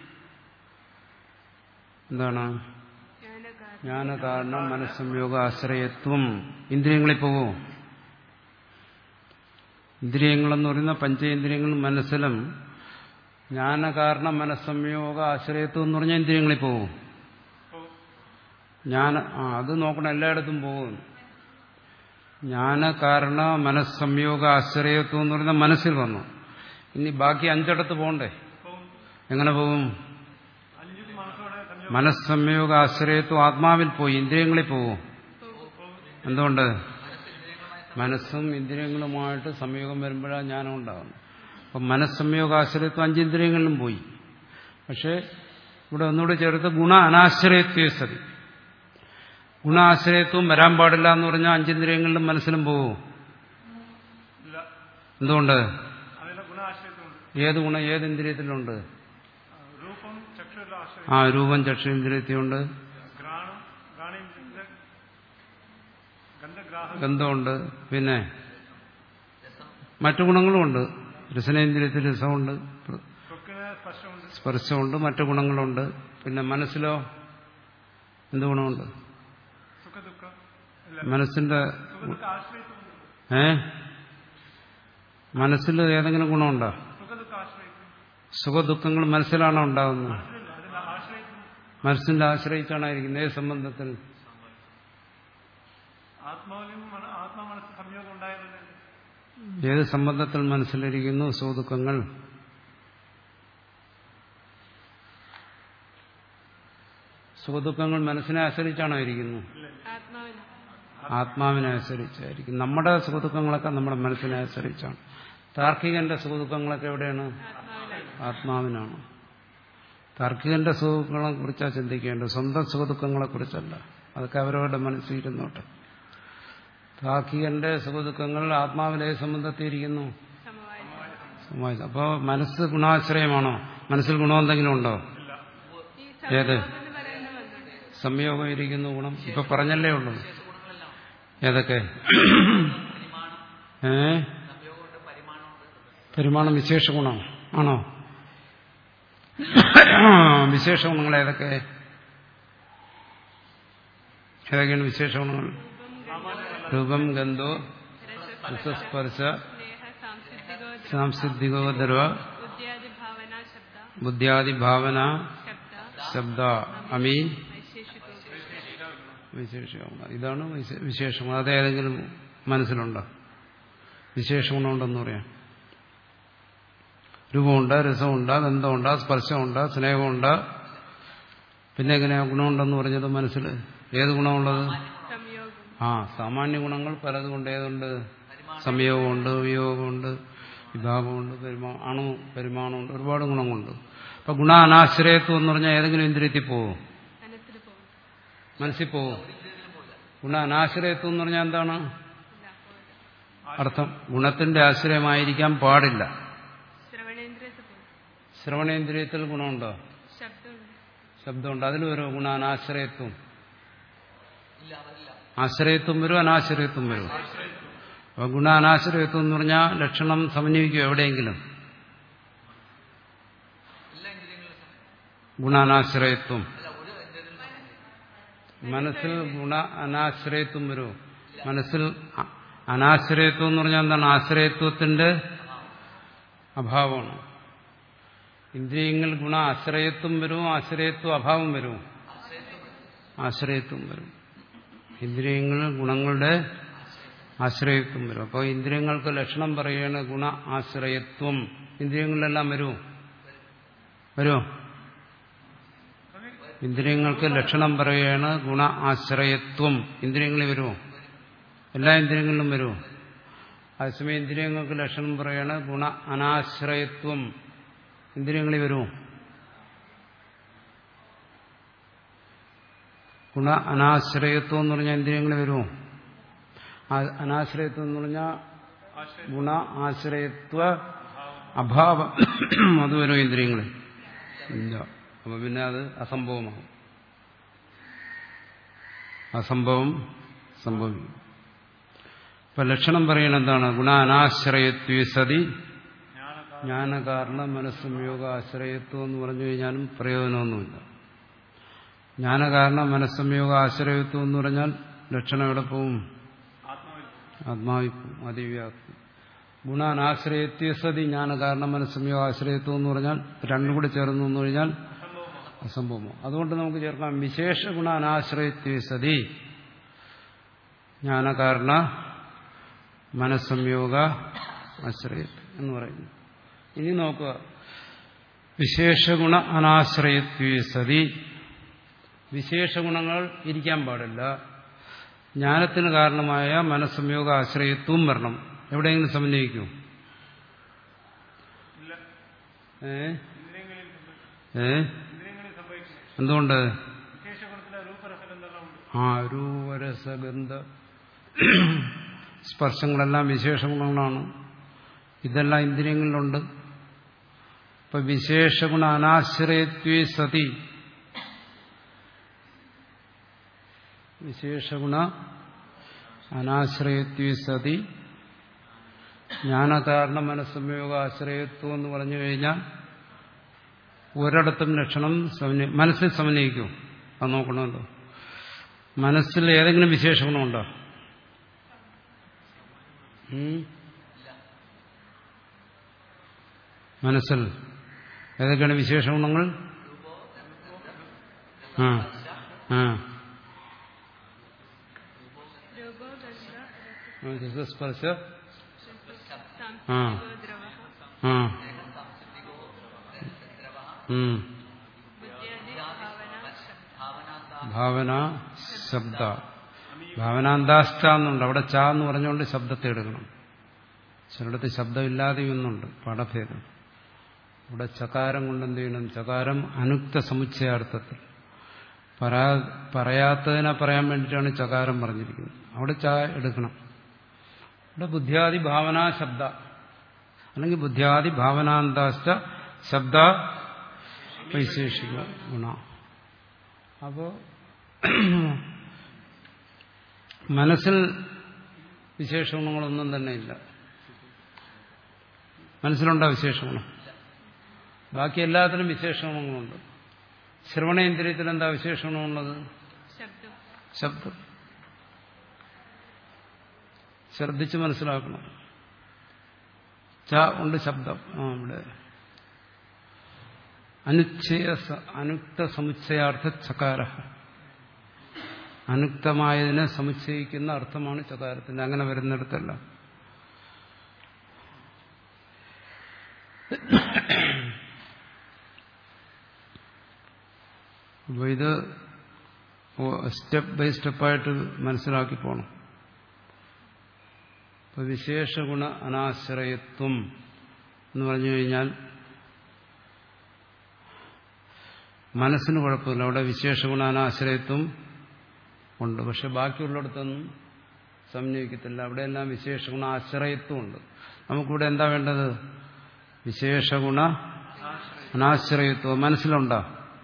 എന്താണ്? ജ്ഞാനകാരണം മനസ്സംയോഗ ആശ്രയത്വം. ഇന്ദ്രിയങ്ങളിൽ പോവോ? ഇന്ദ്രിയങ്ങളെന്ന് പറയുന്ന പഞ്ചേന്ദ്രിയങ്ങളും മനസ്സിലും ജ്ഞാനകാരണ മനസ്സംയോഗ ആശ്രയത്വം എന്ന് പറഞ്ഞാൽ ഇന്ദ്രിയങ്ങളിൽ പോവും. ജ്ഞാന ആ അത് നോക്കണം, എല്ലായിടത്തും പോകും. ജ്ഞാനകാരണ മനസ്സംയോഗ ആശ്രയത്വം എന്ന് പറയുന്ന മനസ്സിൽ വന്നു. ഇനി ബാക്കി അഞ്ചിടത്ത് പോകണ്ടേ? എങ്ങനെ പോകും? മനസ്സംയോഗ ആശ്രയത്വം ആത്മാവിൽ പോയി, ഇന്ദ്രിയങ്ങളിൽ പോവും. എന്തുകൊണ്ട്? മനസ്സും ഇന്ദ്രിയങ്ങളുമായിട്ട് സംയോഗം വരുമ്പോഴാണ് ജ്ഞാനം ഉണ്ടാകുന്നത്. അപ്പം മനസ്സംയോഗ ആശ്രയത്വം അഞ്ചിന്ദ്രിയങ്ങളിലും പോയി. പക്ഷെ ഇവിടെ ഒന്നുകൂടെ ചേർത്ത് ഗുണ അനാശ്രയത്വ സതി. ഗുണാശ്രയത്വം വരാൻ പാടില്ല എന്ന് പറഞ്ഞാൽ അഞ്ചിന്ദ്രിയങ്ങളിലും മനസ്സിലും പോവും. എന്തുകൊണ്ട്? ഏത് ഗുണം ഏത് ഇന്ദ്രിയത്തിലുണ്ട്? ആ രൂപം ചക്ഷുരേന്ദ്രിയത്തിലുണ്ട്, ഗന്ധമുണ്ട്, പിന്നെ മറ്റു ഗുണങ്ങളുമുണ്ട്. രസനേന്ദ്രിയത്തിൽ രസമുണ്ട്, സ്പർശമുണ്ട്, മറ്റു ഗുണങ്ങളുണ്ട്. പിന്നെ മനസ്സിലോ എന്ത് ഗുണമുണ്ട്? മനസ്സിന്റെ ഏ മനസ്സിൽ ഏതെങ്കിലും ഗുണമുണ്ടോ? സുഖദുഃഖങ്ങൾ മനസ്സിലാണോ ഉണ്ടാകുന്നത്? മനസ്സിന്റെ ആശ്രയിച്ചാണ് ഇരിക്കുന്നത്. ഏത് സംബന്ധത്തിൽ? ഏത് സംബന്ധത്തിൽ മനസ്സിലിരിക്കുന്നു സുഖദുഃഖങ്ങൾ? സുഖദുഃഖങ്ങൾ മനസ്സിനെ ആശ്രയിച്ചാണോ ഇരിക്കുന്നു? ആത്മാവിനെ ആശ്രയിച്ചായിരിക്കും. നമ്മുടെ സുഖദുഃഖങ്ങളൊക്കെ നമ്മുടെ മനസ്സിനെ ആശ്രയിച്ചാണ്. താർക്കികന്റെ സുഖദുഃഖങ്ങളൊക്കെ എവിടെയാണ്? ആത്മാവിനാണ്. താർക്കികന്റെ സുഖങ്ങളെ കുറിച്ചാണ് ചിന്തിക്കേണ്ടത്, സ്വന്തം സുഖദുഃഖങ്ങളെ കുറിച്ചല്ല. അതൊക്കെ അവരവരുടെ മനസ്സിലിരുന്നോട്ടെ. താർക്കികന്റെ സുഖദുഃഖങ്ങൾ ആത്മാവിലെ സംബന്ധത്തിയിരിക്കുന്നു. അപ്പോൾ മനസ്സ് ഗുണാശ്രയമാണോ? മനസ്സിൽ ഗുണം എന്തെങ്കിലും ഉണ്ടോ? ഏത് സംയോഗം ഇരിക്കുന്നു ഗുണം? ഇപ്പൊ പറഞ്ഞല്ലേ ഉള്ളൂ. ഏതൊക്കെ? ഏ പരിമാണം വിശേഷ ഗുണം ആണോ? വിശേഷ ഗുണങ്ങൾ ഏതൊക്കെ? ഏതൊക്കെയാണ് വിശേഷ ഗുണങ്ങൾ? രൂപം, ഗന്ധോ, രസസ്പർശ, സാംസിദ്ധികോദർവ, ബുദ്ധ്യാദി ഭാവന, ശബ്ദ, അമീ, വിശേഷഗുണം. ഇതാണ് വിശേഷഗുണം. അതേതെങ്കിലും മനസ്സിലുണ്ടോ? വിശേഷഗുണമുണ്ടെന്ന് പറയാം. രൂപമുണ്ട്, രസമുണ്ട്, ഗന്ധമുണ്ട്, സ്പർശമുണ്ട്, സ്നേഹമുണ്ട്. പിന്നെ എങ്ങനെയാ ഗുണമുണ്ടെന്ന് പറഞ്ഞത്? മനസ്സിൽ ഏത് ഗുണമുള്ളത്? ആ സാമാന്യ ഗുണങ്ങൾ പലതുകൊണ്ട്. ഏതുണ്ട്? സംയോഗമുണ്ട്, വിയോഗമുണ്ട്, വിഭാഗമുണ്ട്, പെരുമാ അണു പെരുമാണമുണ്ട്, ഒരുപാട് ഗുണങ്ങളുണ്ട്. അപ്പൊ ഗുണ അനാശ്രയത്വം എന്ന് പറഞ്ഞാൽ ഏതെങ്കിലും ഇന്ദ്രിയത്തിൽ പോവും? മനസ്സിൽ പോവും. ഗുണ അനാശ്രയത്വം എന്ന് പറഞ്ഞാൽ എന്താണ് അർത്ഥം? ഗുണത്തിന്റെ ആശ്രയമായിരിക്കാൻ പാടില്ല. ശ്രവണേന്ദ്രിയത്തിൽ ഗുണമുണ്ടോ? ശബ്ദമുണ്ട്. അതിൽ വരും ഗുണ അനാശ്രയത്വം. ആശ്രയത്വം വരും, അനാശ്രയത്വം വരും. അപ്പൊ ഗുണ അനാശ്രയത്വം എന്ന് പറഞ്ഞാൽ ലക്ഷണം സമന്വയിക്കും എവിടെയെങ്കിലും. ഗുണ അനാശ്രയത്വം മനസ്സിൽ ഗുണ അനാശ്രയത്വം വരും. മനസ്സിൽ അനാശ്രയത്വം എന്ന് പറഞ്ഞാൽ എന്താണ്? ആശ്രയത്വത്തിന്റെ അഭാവമാണ്. ഇന്ദ്രിയങ്ങൾ ഗുണ ആശ്രയത്വം വരും, ആശ്രയത്വം അഭാവം വരും. ആശ്രയത്വം വരും. ഇന്ദ്രിയങ്ങൾ ഗുണങ്ങളുടെ ആശ്രയത്വം വരും. അപ്പോൾ ഇന്ദ്രിയങ്ങൾക്ക് ലക്ഷണം പറയുകയാണ് ഗുണ ആശ്രയത്വം. ഇന്ദ്രിയങ്ങളിലെല്ലാം വരുമോ? വരുമോ? ഇന്ദ്രിയങ്ങൾക്ക് ലക്ഷണം പറയുകയാണ് ഗുണ ആശ്രയത്വം. ഇന്ദ്രിയങ്ങളിൽ വരുമോ? എല്ലാ ഇന്ദ്രിയങ്ങളിലും വരുമോ? അതേസമയം ഇന്ദ്രിയങ്ങൾക്ക് ലക്ഷണം പറയുകയാണ് ഗുണ അനാശ്രയത്വം. ഇന്ദ്രിയങ്ങളിൽ വരുമോ? ഗുണ അനാശ്രയത്വം എന്ന് പറഞ്ഞാൽ ഇന്ദ്രിയങ്ങളിൽ വരുമോ? അനാശ്രയത്വം എന്ന് പറഞ്ഞാൽ ഗുണ ആശ്രയത്വ അഭാവം. അത് വരും ഇന്ദ്രിയങ്ങളിൽ. ഇല്ല. അപ്പൊ പിന്നെ അത് അസംഭവമാകും. അസംഭവം സംഭവിക്കും. ഇപ്പൊ ലക്ഷണം പറയണ എന്താണ്? ഗുണ അനാശ്രയത്വ സതി ജ്ഞാനകാരണ മനസ്സംയോഗ ആശ്രയത്വം എന്ന് പറഞ്ഞു കഴിഞ്ഞാലും പ്രയോജനമൊന്നുമില്ല. ജ്ഞാനകാരണ മനസ്സംയോഗ ആശ്രയത്വം എന്ന് പറഞ്ഞാൽ ലക്ഷണം എവിടെ പോവും? ആത്മാവിൽ പോവും. അതിവ്യാപ്തി. ഗുണ അനാശ്രയത്വ സതി ജ്ഞാനകാരണ മനസ്സംയോഗ ആശ്രയത്വം എന്ന് പറഞ്ഞാൽ രണ്ടും കൂടി ചേർന്നു എന്ന് കഴിഞ്ഞാൽ അസംഭവമോ. അതുകൊണ്ട് നമുക്ക് ചേർക്കാം വിശേഷ ഗുണ അനാശ്രയത്വ സതി ജ്ഞാനകാരണ മനസ്സംയോഗ ആശ്രയത്വം എന്ന് പറയുന്നു. ഇനി നോക്കുക. വിശേഷഗുണ അനാശ്രയത്വ സതി വിശേഷ ഗുണങ്ങൾ ഇരിക്കാൻ പാടില്ല. ജ്ഞാനത്തിന് കാരണമായ മനസ്സംയോഗ ആശ്രയത്വം വരണം. എവിടെയെങ്കിലും സമന്വയിക്കും? ഏ ഏ എന്തുകൊണ്ട്? ആ രൂപരസഗന്ധ സ്പർശങ്ങളെല്ലാം വിശേഷ ഗുണങ്ങളാണ്. ഇതെല്ലാം ഇന്ദ്രിയങ്ങളിലുണ്ട്. ഇപ്പൊ വിശേഷഗുണ അനാശ്രയത്വേ സതി, വിശേഷഗുണ അനാശ്രയത്വേ സതി ജ്ഞാനകാരണ മനസ്സംയോഗ ആശ്രയത്വം എന്ന് പറഞ്ഞു കഴിഞ്ഞാൽ ഒരിടത്തും ലക്ഷണം സമന്വയ മനസ്സിൽ സമന്വയിക്കും. അത് നോക്കണമല്ലോ. മനസ്സിൽ ഏതെങ്കിലും വിശേഷ ഗുണമുണ്ടോ? മനസ്സിൽ ഏതൊക്കെയാണ് വിശേഷ ഗുണങ്ങൾ? ആ ആ സ്പർശ ആ ആ ഭാവന ശബ്ദ ഭാവനാന്താഷ്ട എന്നുണ്ട്. അവിടെ ച എന്ന് പറഞ്ഞുകൊണ്ട് ശബ്ദത്തെ എടുക്കണം. ചിലടത്ത് ശബ്ദമില്ലാതെയും ഒന്നുണ്ട്, പാഠഭേദം. ഇവിടെ ചകാരം കൊണ്ട് എന്ത് ചെയ്യണം? ചകാരം അനുക്ത സമുച്ചയാർത്ഥത്തിൽ പറയാത്തതിനെ പറയാൻ വേണ്ടിയിട്ടാണ് ചകാരം പറഞ്ഞിരിക്കുന്നത്. അവിടെ ച എടുക്കണം. ഇവിടെ ബുദ്ധ്യാദി ഭാവനാ ശബ്ദ അല്ലെങ്കിൽ ബുദ്ധ്യാദി ഭാവനാന്താഷ്ട ശബ്ദ വൈശേഷിക ഗുണ. അപ്പോ മനസ്സിൽ വിശേഷ ഗുണങ്ങളൊന്നും തന്നെ ഇല്ല. മനസ്സിലുണ്ടോ വിശേഷ ഗുണം? ബാക്കി എല്ലാത്തിനും വിശേഷ ഗുണങ്ങളുണ്ട്. ശ്രവണേന്ദ്രിയത്തിൽ എന്താ വിശേഷ ഗുണമുള്ളത്? ശബ്ദം. ശ്രദ്ധിച്ച് മനസ്സിലാക്കണം. ച ഉണ്ട് ശബ്ദം. ആ ഇവിടെ അനുച്ഛയ അനുക്ത സമുച്ചയാർത്ഥ ചകാര, അനുക്തമായതിനെ സമുച്ചയിക്കുന്ന അർത്ഥമാണ് ചകാരത്തിന്റെ. അങ്ങനെ വരുന്നിടത്തല്ല. അപ്പൊ ഇത് സ്റ്റെപ്പ് ബൈ സ്റ്റെപ്പായിട്ട് മനസ്സിലാക്കി പോകണം. ഇപ്പൊ വിശേഷഗുണ അനാശ്രയത്വം എന്ന് പറഞ്ഞു കഴിഞ്ഞാൽ മനസ്സിന് കുഴപ്പമില്ല. അവിടെ വിശേഷഗുണ അനാശ്രയത്വം ഉണ്ട്. പക്ഷെ ബാക്കിയുള്ളിടത്തൊന്നും സമന്വയിക്കത്തില്ല. അവിടെയെല്ലാം വിശേഷഗുണ ആശ്രയത്വം ഉണ്ട്. നമുക്കിവിടെ എന്താ വേണ്ടത്? വിശേഷഗുണ അനാശ്രയത്വം. മനസ്സിലുണ്ടോ?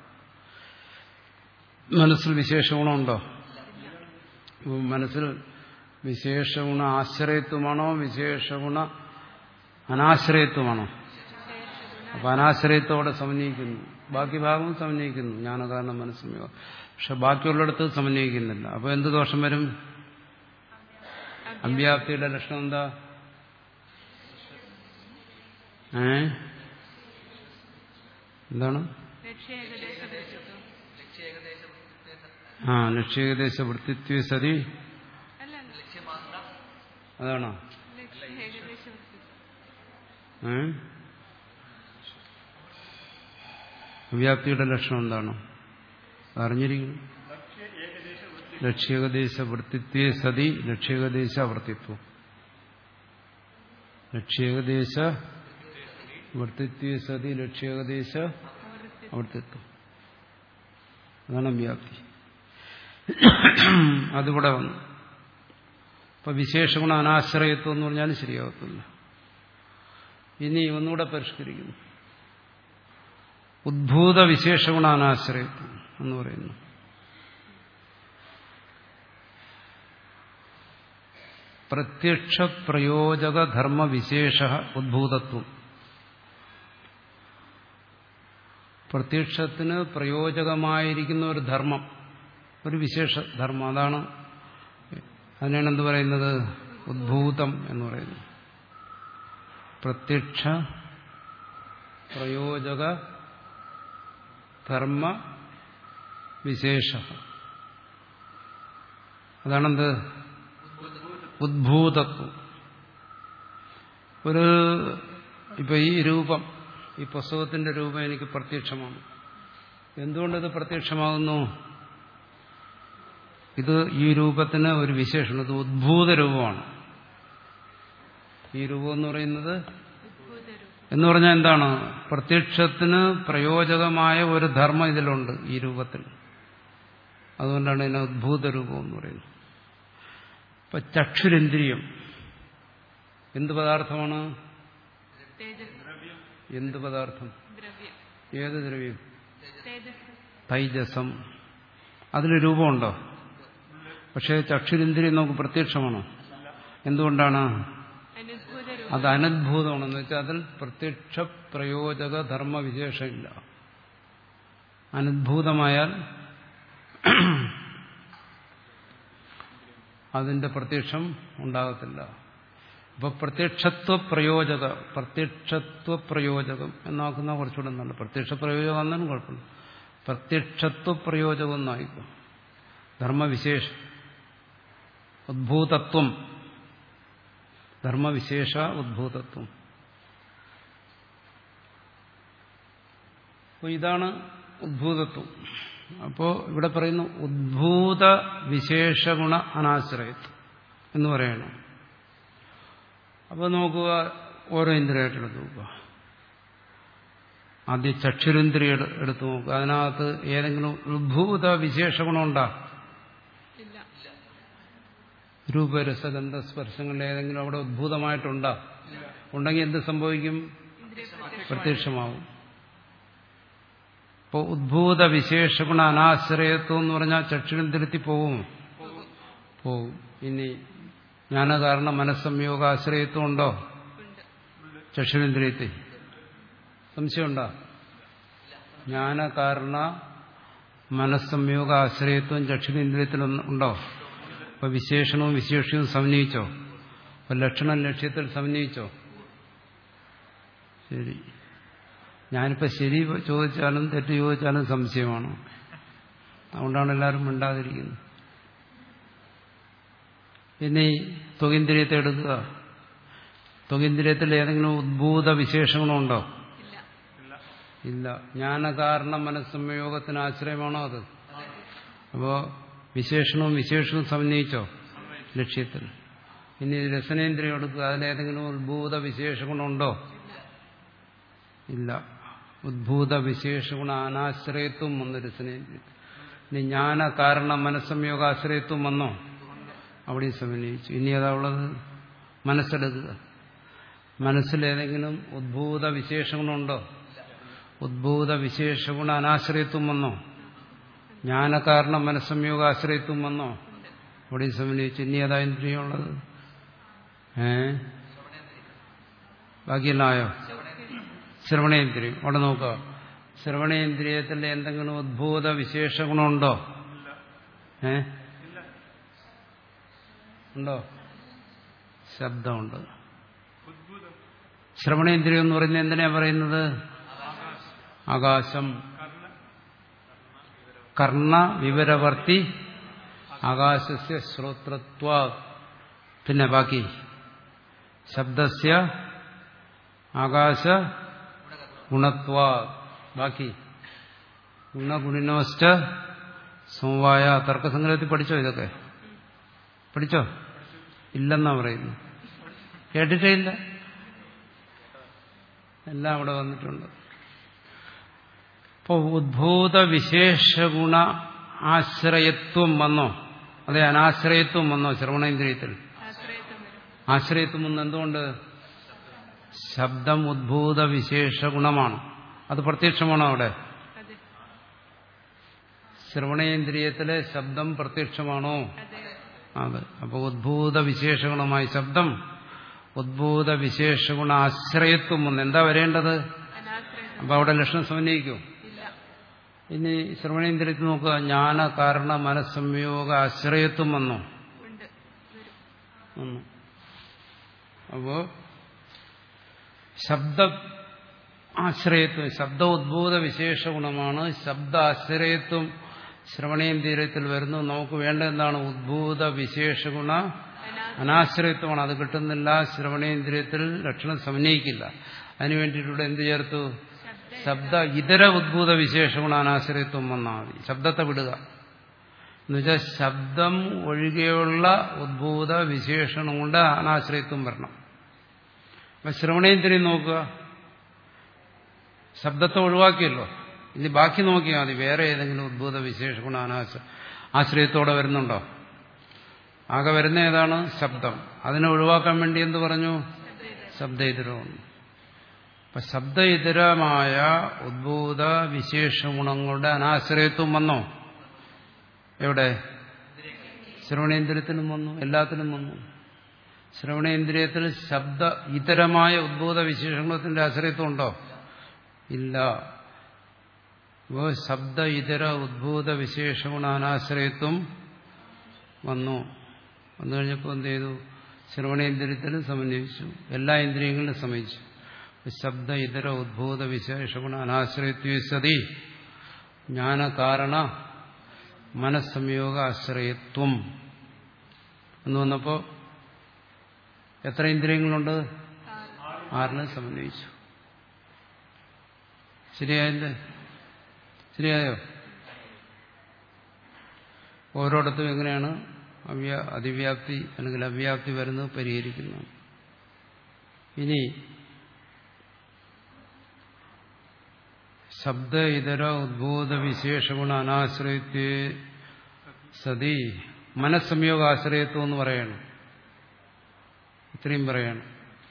മനസ്സിൽ വിശേഷഗുണമുണ്ടോ? മനസ്സിൽ വിശേഷഗുണ ആശ്രയത്വമാണോ വിശേഷഗുണ അനാശ്രയത്വമാണോ? അപ്പൊ അനാശ്രയത്തോടെ സമന്വയിക്കുന്നു. ബാക്കി ഭാഗവും സമന്വയിക്കുന്നു, ജ്ഞാനകാരണ മനസ്സംയോഗം. പക്ഷെ ബാക്കിയുള്ളിടത്ത് സമന്വയിക്കുന്നില്ല. അപ്പൊ എന്ത് ദോഷം വരും? അവ്യാപ്തിയുടെ ലക്ഷണം എന്താ? ഏ എന്താണ്? ആ ലക്ഷ്യേകദേശ വൃത്തിത്വ സതി. അതാണോ? ഏ വ്യാപ്തിയുടെ ലക്ഷണം എന്താണ്? അറിഞ്ഞിരിക്കുന്നു. ലക്ഷ്യേകദേശ വൃത്തിത്വേ സതി ലക്ഷ്യേകദേശ അവർത്തിത്വം. ലക്ഷ്യേകദേശ വൃത്തിത്വേ സതി ലക്ഷ്യേകദേശ അവർത്തിത്വം. അതാണ് വ്യാപ്തി. അതിവിടെ വന്നു. ഇപ്പൊ വിശേഷഗുണ അനാശ്രയത്വം എന്ന് പറഞ്ഞാലും ശരിയാവത്തില്ല. ഇനി ഒന്നുകൂടെ പരിഷ്കരിക്കുന്നു. ഉദ്ഭൂത വിശേഷഗുണ അനാശ്രയത്വം എന്ന് പറയുന്നു. പ്രത്യക്ഷ പ്രയോജക ധർമ്മ വിശേഷ ഉദ്ഭൂതത്വം. പ്രത്യക്ഷത്തിന് പ്രയോജകമായിരിക്കുന്ന ഒരു ധർമ്മം, ഒരു വിശേഷ ധർമ്മം, അതാണ് അതിനാണ് എന്ത് പറയുന്നത്? ഉദ്ഭൂതം എന്ന് പറയുന്നത്. പ്രത്യക്ഷ പ്രയോജക ധർമ്മ വിശേഷ, അതാണെന്ത്? ഉദ്ഭൂതത്വം. ഒരു ഇപ്പൊ ഈ രൂപം, ഈ പുസ്തകത്തിന്റെ രൂപം എനിക്ക് പ്രത്യക്ഷമാണ്. എന്തുകൊണ്ടത് പ്രത്യക്ഷമാകുന്നു? ഇത് ഈ രൂപത്തിന് ഒരു വിശേഷണം, ഇത് ഉദ്ഭൂത രൂപമാണ്. ഈ രൂപം എന്ന് പറയുന്നത് എന്ന് പറഞ്ഞാൽ എന്താണ്? പ്രത്യക്ഷത്തിന് പ്രയോജകമായ ഒരു ധർമ്മം ഇതിലുണ്ട് ഈ രൂപത്തിൽ. അതുകൊണ്ടാണ് ഇതിനെ ഉദ്ഭൂത രൂപം എന്ന് പറയുന്നത്. ഇപ്പൊ ചക്ഷുരേന്ദ്രിയം എന്ത് പദാർത്ഥമാണ്? എന്ത് പദാർത്ഥം? ഏത് ദ്രവ്യം? തൈജസം. അതിന് രൂപമുണ്ടോ? പക്ഷേ ചക്ഷുരേന്ദ്രിയം നമുക്ക് പ്രത്യക്ഷമാണോ? എന്തുകൊണ്ടാണ്? അത് അനദ്ഭൂതമാണെന്ന് വെച്ചാൽ അതിൽ പ്രത്യക്ഷ പ്രയോജക ധർമ്മവിശേഷമില്ല. അനദ്ഭൂതമായാൽ അതിന്റെ പ്രത്യക്ഷം ഉണ്ടാകത്തില്ല. അപ്പൊ പ്രത്യക്ഷത്വ പ്രയോജക പ്രത്യക്ഷത്വ പ്രയോജകം എന്നാക്കുന്ന കുറച്ചുകൂടെ നല്ല. പ്രത്യക്ഷ പ്രയോജകം എന്നാലും കുഴപ്പമില്ല. പ്രത്യക്ഷത്വ പ്രയോജകം എന്നായിക്കും. ധർമ്മവിശേഷ ഉദ്ഭൂതത്വം, ധർമ്മവിശേഷ ഉദ്ഭൂതത്വം. അപ്പോൾ ഇതാണ് ഉദ്ഭൂതത്വം. അപ്പോ ഇവിടെ പറയുന്നു ഉദ്ഭൂത വിശേഷഗുണ അനാശ്രയത്വം എന്ന് പറയണം. അപ്പോൾ നോക്കുക, ഓരോ ഇന്ദ്രിയമായിട്ടെടുത്ത് നോക്കുക. ആദ്യം ചക്ഷുരേന്ദ്രിയ എടുത്തു നോക്കുക. അതിനകത്ത് ഏതെങ്കിലും ഉദ്ഭൂത വിശേഷഗുണമുണ്ടോ? രൂപരസഗന്ധ സ്പർശങ്ങളിൽ ഏതെങ്കിലും അവിടെ ഉദ്ഭൂതമായിട്ടുണ്ടോ? ഉണ്ടെങ്കിൽ എന്ത് സംഭവിക്കും? പ്രത്യക്ഷമാവും. ഇപ്പോൾ ഉദ്ഭൂത വിശേഷഗുണ അനാശ്രയത്വം എന്ന് പറഞ്ഞാൽ ചക്ഷുരേന്ദ്രിയത്തിൽ പോകും പോകും ഇനി ജ്ഞാനകാരണ മനസ്സംയോഗ ആശ്രയത്വം ഉണ്ടോ ചക്ഷുരേന്ദ്രിയത്തിൽ? സംശയമുണ്ടോ? ജ്ഞാനകാരണ മനസ്സംയോഗ ആശ്രയത്വം ചക്ഷുരേന്ദ്രിയത്തിൽ ഉണ്ടോ? അപ്പൊ വിശേഷണവും വിശേഷവും സമന്വയിച്ചോ? അപ്പൊ ലക്ഷണം ലക്ഷ്യത്തിൽ സമന്വയിച്ചോ? ശരി. ഞാനിപ്പോ ശരി ചോദിച്ചാലും തെറ്റ് ചോദിച്ചാലും സംശയമാണ്. അതുകൊണ്ടാണ് എല്ലാവരും മിണ്ടാതിരിക്കുന്നത്. ഇനി ത്വകേന്ദ്രിയത്തെ എടുക്കുക. ത്വകേന്ദ്രിയത്തിൽ ഏതെങ്കിലും ഉദ്ഭൂത വിശേഷങ്ങളുണ്ടോ? ഇല്ല. ജ്ഞാനകാരണ മനസ്സംയോഗത്തിന് ആശ്രയമാണോ അത്? അപ്പോ വിശേഷണവും വിശേഷവും സമന്വയിച്ചോ ലക്ഷ്യത്തിൽ? ഇനി രസനേന്ദ്രിയം എടുക്കുക. അതിലേതെങ്കിലും ഉദ്ഭൂത വിശേഷഗുണമുണ്ടോ? ഇല്ല. ഉദ്ഭൂത വിശേഷഗുണ അനാശ്രയത്വം വന്നു രസനേന്ദ്രിയത്തിൽ. ഇനി ജ്ഞാന കാരണ മനസ്സംയോഗാശ്രയത്വം വന്നോ? അവിടെയും സമന്വയിച്ചു. ഇനി ഏതാ ഉള്ളത്? മനസ്സെടുക്കുക. മനസ്സിലേതെങ്കിലും ഉദ്ഭൂത വിശേഷഗുണമുണ്ടോ? ഉദ്ഭൂത വിശേഷഗുണ അനാശ്രയത്വം വന്നോ? ജ്ഞാനകാരണ മനസ്സംയോഗാശ്രയത്വം വന്നോ? അവിടെയും സമന്വയിച്ചു. ഇനി ഏതാ ഇന്ദ്രിയമുള്ളത്? ഏ ബാക്കിയെല്ലായോ? ശ്രവണേന്ദ്രിയം. അവിടെ നോക്കുക. ശ്രവണേന്ദ്രിയത്തിൽ എന്തെങ്കിലും ഉദ്ഭൂത വിശേഷ ഗുണമുണ്ടോ? ഏ ഉണ്ടോ? ശബ്ദമുണ്ട്. ശ്രവണേന്ദ്രിയം എന്ന് പറയുന്നത് എന്തിനാ പറയുന്നത്? ആകാശം. കർണ വിവരവർത്തി ആകാശസ്യ ശ്രോത്രത്വാ. പിന്നെ ബാക്കി ശബ്ദസ്യ ആകാശ ഗുണത്വാ. ബാക്കി ഗുണഗുണിനോസ്റ്റ സമവായ. തർക്കസംഗ്രഹത്തിൽ പഠിച്ചോ? ഇതൊക്കെ പഠിച്ചോ? ഇല്ലെന്നാ പറയുന്നു. കേട്ടിട്ടേ ഇല്ല. എല്ലാം അവിടെ വന്നിട്ടുണ്ട്. ഇപ്പോൾ ഉദ്ഭൂത വിശേഷഗുണ ആശ്രയത്വം വന്നോ? അതെ, അനാശ്രയത്വം വന്നോ ശ്രവണേന്ദ്രിയത്തിൽ? ആശ്രയത്വം വന്ന്. എന്തുകൊണ്ട്? ശബ്ദം ഉദ്ഭൂത വിശേഷ ഗുണമാണ്. അത് പ്രത്യക്ഷമാണോ അവിടെ? ശ്രവണേന്ദ്രിയത്തിലെ ശബ്ദം പ്രത്യക്ഷമാണോ? അതെ. അപ്പോൾ ഉദ്ഭൂത വിശേഷഗുണമായി ശബ്ദം ഉദ്ഭൂത വിശേഷഗുണ ആശ്രയത്വം വന്ന്. എന്താ വരേണ്ടത്? അപ്പൊ അവിടെ ലക്ഷണം സമന്വയിക്കും. ഇനി ശ്രവണേന്ദ്രിയത്തിൽ നോക്കുക. ജ്ഞാന കാരണ മനസ്സംയോഗ ആശ്രയത്വം വന്നോ? വന്നു. അപ്പോ ശബ്ദ ആശ്രയത്വം, ശബ്ദ ഉദ്ഭൂത വിശേഷ ഗുണമാണ്. ശബ്ദ ആശ്രയത്വം ശ്രവണേന്ദ്രിയത്തിൽ വരുന്നു. നമുക്ക് വേണ്ട എന്താണ്? ഉദ്ഭൂത വിശേഷ ഗുണ അനാശ്രയത്വമാണ്. അത് കിട്ടുന്നില്ല. ശ്രവണേന്ദ്രിയത്തിൽ ലക്ഷണം സമന്വയിക്കില്ല. അതിനു വേണ്ടിയിട്ടൂടെ എന്ത് ചേർത്തു? ശബ്ദ ഇതര ഉദ്ഭൂത വിശേഷ ഗുണ അനാശ്രയത്വം വന്നാൽ മതി. ശബ്ദത്തെ വിടുക. എന്നുവെച്ചാൽ ശബ്ദം ഒഴികെയുള്ള ഉദ്ഭൂത വിശേഷണം കൊണ്ട് അനാശ്രയത്വം വരണം. അപ്പൊ ശ്രവണേന്ദ്രിയം നോക്കുക, ശബ്ദത്തെ ഒഴിവാക്കിയല്ലോ, ഇനി ബാക്കി നോക്കിയാൽ മതി. വേറെ ഏതെങ്കിലും ഉദ്ഭൂത വിശേഷ ഗുണ അനാശ്ര ആശ്രയത്തോടെ വരുന്നുണ്ടോ? ആകെ വരുന്ന ഏതാണ്? ശബ്ദം. അതിനെ ഒഴിവാക്കാൻ വേണ്ടി എന്ത് പറഞ്ഞു? ശബ്ദ ഇതരമാണ്. അപ്പൊ ശബ്ദ ഇതരമായ ഉദ്ഭൂത വിശേഷ ഗുണങ്ങളുടെ അനാശ്രയത്വം വന്നോ? എവിടെ? ശ്രവണേന്ദ്രിയത്തിനും വന്നു, എല്ലാത്തിനും വന്നു. ശ്രവണേന്ദ്രിയത്തിൽ ശബ്ദ ഇതരമായ ഉദ്ഭൂത വിശേഷണത്തിന്റെ ആശ്രയത്വം ഉണ്ടോ? ഇല്ല. അപ്പോൾ ശബ്ദ ഇതര ഉദ്ഭൂത വിശേഷഗുണ അനാശ്രയത്വം വന്നു. വന്നു കഴിഞ്ഞപ്പോൾ എന്ത് ചെയ്തു? ശ്രവണേന്ദ്രിയത്തിലും സമന്വയിച്ചു, എല്ലാ ഇന്ദ്രിയങ്ങളിലും സമയിച്ചു. ശബ്ദ ഇതര ഉദ്ഭൂത വിശേഷഗുണ അനാശ്രയത്വ സതി ജ്ഞാനകാരണ മനസ്സംയോഗ ആശ്രയത്വം എന്ന് വന്നപ്പോ എത്ര ഇന്ദ്രിയങ്ങളുണ്ട്? ആറിനെ സമന്വയിച്ചു. ശരിയായില്ലേ? ശരിയായോ? ഓരോടത്തും എങ്ങനെയാണ് അവ്യ അതിവ്യാപ്തി അല്ലെങ്കിൽ അവ്യാപ്തി വരുന്നത് പരിഹരിക്കുന്നത്. ഇനി ശബ്ദ ഇതര ഉദ്ഭൂത വിശേഷഗുണ അനാശ്രയത്വേ സതി മനസ്സംയോഗാശ്രയത്വം എന്ന് പറയണം. ഇത്രയും പറയണം.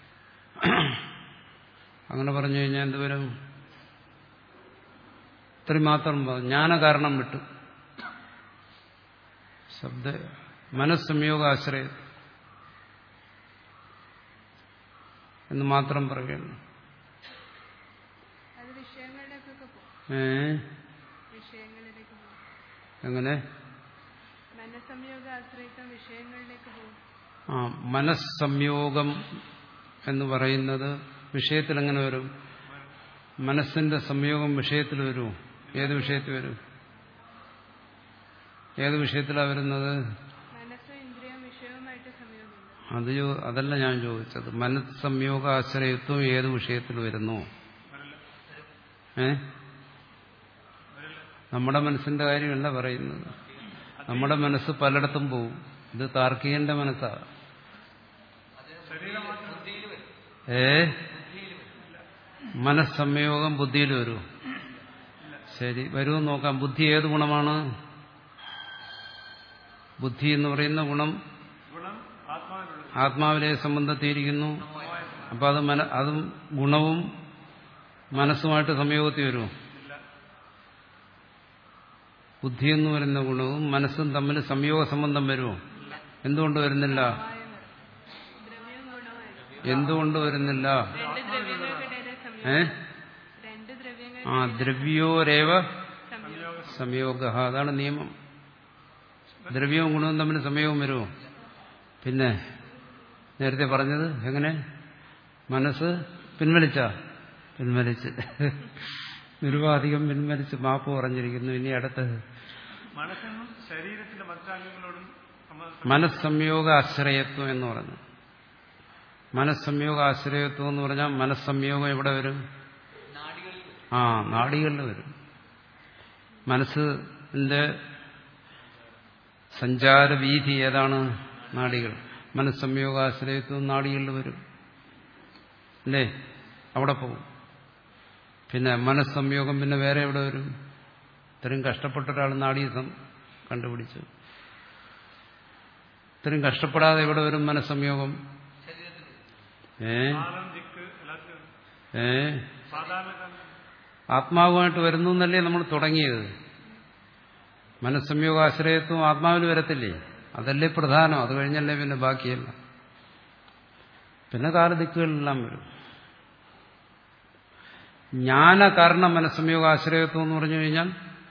അങ്ങനെ പറഞ്ഞു കഴിഞ്ഞാൽ എന്തുവരും? ഇത്രയും മാത്രം ജ്ഞാനകാരണം വിട്ടു. ശബ്ദ മനസ്സംയോഗാശ്രയത്വം എന്ന് മാത്രം പറയണം. ഏ എങ്ങനെ? ആ മനസ്സംയോഗം എന്ന് പറയുന്നത് വിഷയത്തിൽ എങ്ങനെ വരും? മനസ്സിന്റെ സംയോഗം വിഷയത്തിൽ വരുമോ? ഏത് വിഷയത്തിൽ വരും? ഏത് വിഷയത്തിലാണ് വരുന്നത്? അത് അതല്ല ഞാൻ ചോദിച്ചത്. മനസ്സ് സംയോഗ ആശ്രയത്വം ഏത് വിഷയത്തിൽ വരുന്നു? ഏ നമ്മുടെ മനസ്സിന്റെ കാര്യമല്ല പറയുന്നത്. നമ്മുടെ മനസ്സ് പലയിടത്തും പോവും. ഇത് താർക്കികന്റെ മനസ്സാ. ഏ മനസ്സംയോഗം ബുദ്ധിയിൽ വരൂ. ശരി, വരുമെന്ന് നോക്കാം. ബുദ്ധി ഏത് ഗുണമാണ്? ബുദ്ധി എന്ന് പറയുന്ന ഗുണം ആത്മാവിലെ സംബന്ധത്തിയിരിക്കുന്നു. അപ്പൊ അത് മന അതും ഗുണവും മനസ്സുമായിട്ട് സംയോഗത്തിൽ വരുമോ? ബുദ്ധി എന്ന് പറയുന്ന ഗുണവും മനസ്സും തമ്മിൽ സംയോഗ സംബന്ധം വരുമോ? എന്തുകൊണ്ട് വരുന്നില്ല? എന്തുകൊണ്ട് വരുന്നില്ല? ഏ ആ ദ്രവ്യോരേവ സംയോഗ. അതാണ് നിയമം. ദ്രവ്യവും ഗുണവും തമ്മിൽ സംയോഗം വരുമോ? പിന്നെ നേരത്തെ പറഞ്ഞത് എങ്ങനെ? മനസ്സ് പിൻവലിച്ച പിൻവലിച്ച് നിരുപാധികം പിൻവലിച്ച് മാപ്പ് പറഞ്ഞിരിക്കുന്നു. ഇനി അടുത്തത് മനസ്സംയോഗ ആശ്രയത്വം എന്ന് പറഞ്ഞു. മനസ്സംയോഗ ആശ്രയത്വം എന്ന് പറഞ്ഞാൽ മനസ്സംയോഗം എവിടെ വരും? ആ നാഡികളിൽ വരും. മനസ്സിന്റെ സഞ്ചാരവീഥി ഏതാണ്? നാഡികൾ. മനസ്സംയോഗാശ്രയത്വം നാഡികളിൽ വരും അല്ലേ? അവിടെ പോകും. പിന്നെ മനസ്സംയോഗം പിന്നെ വേറെ എവിടെ വരും? ഇത്രയും കഷ്ടപ്പെട്ട ഒരാൾ നാഡീ കണ്ടുപിടിച്ചു. ഇത്രയും കഷ്ടപ്പെടാതെ എവിടെ വരും മനസ്സംയോഗം? ഏ ഏ ആത്മാവുമായിട്ട് വരുന്നു എന്നല്ലേ നമ്മൾ തുടങ്ങിയത്. മനസ്സംയോഗാശ്രയത്വം ആത്മാവിൽ വരത്തില്ലേ? അതല്ലേ പ്രധാനം. അത് കഴിഞ്ഞല്ലേ പിന്നെ ബാക്കിയല്ല. പിന്നെ കാലദിക്കുകളിലെല്ലാം വരും. ജ്ഞാനകാരണ മനസ്സംയോഗാശ്രയത്വം എന്ന് പറഞ്ഞു കഴിഞ്ഞാൽ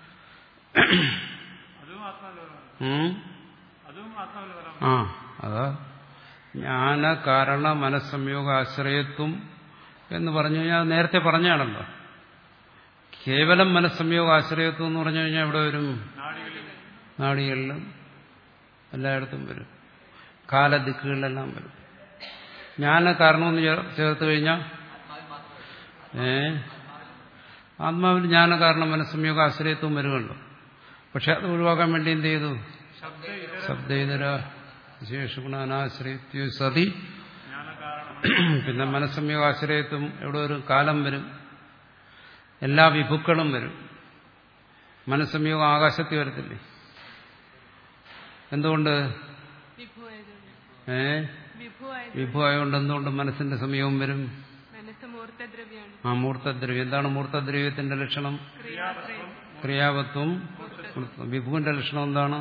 ആ അതാ ജ്ഞാനകാരണ മനസ്സംയോഗാശ്രയത്വം എന്ന് പറഞ്ഞു കഴിഞ്ഞാൽ നേരത്തെ പറഞ്ഞാണല്ലോ. കേവലം മനസ്സംയോഗാശ്രയത്വം എന്ന് പറഞ്ഞു കഴിഞ്ഞാൽ എവിടെ വരും? നാഡികളിലും എല്ലായിടത്തും വരും. കാലദിക്കുകളിലെല്ലാം വരും. ജ്ഞാനകാരണമെന്ന് ചേർത്ത് കഴിഞ്ഞാൽ ഏ ആത്മാവിൽ ജ്ഞാനകാരണം മനസ്സംയോഗ ആശ്രയത്വം വരുമല്ലോ. പക്ഷെ അത് ഒഴിവാക്കാൻ വേണ്ടി എന്ത് ചെയ്തു? ശബ്ദേതര വിശേഷഗുണ അനാശ്രയത്വ സതി. പിന്നെ മനസ്സംയോഗാശ്രയത്വം എവിടെ ഒരു കാലം വരും, എല്ലാ വിഭുക്കളും വരും. മനസ്സംയോഗം ആകാശത്തിൽ വരത്തില്ലേ? എന്തുകൊണ്ട്? ഏ വിഭു ആയതുകൊണ്ട്. എന്തുകൊണ്ട് മനസ്സിന്റെ സംയോഗം വരും? ആ മൂർത്തദ്രവ്യം. എന്താണ് മൂർത്തദ്രവ്യത്തിന്റെ ലക്ഷണം? ക്രിയാവത്വം. വിഭുവിന്റെ ലക്ഷണം എന്താണ്?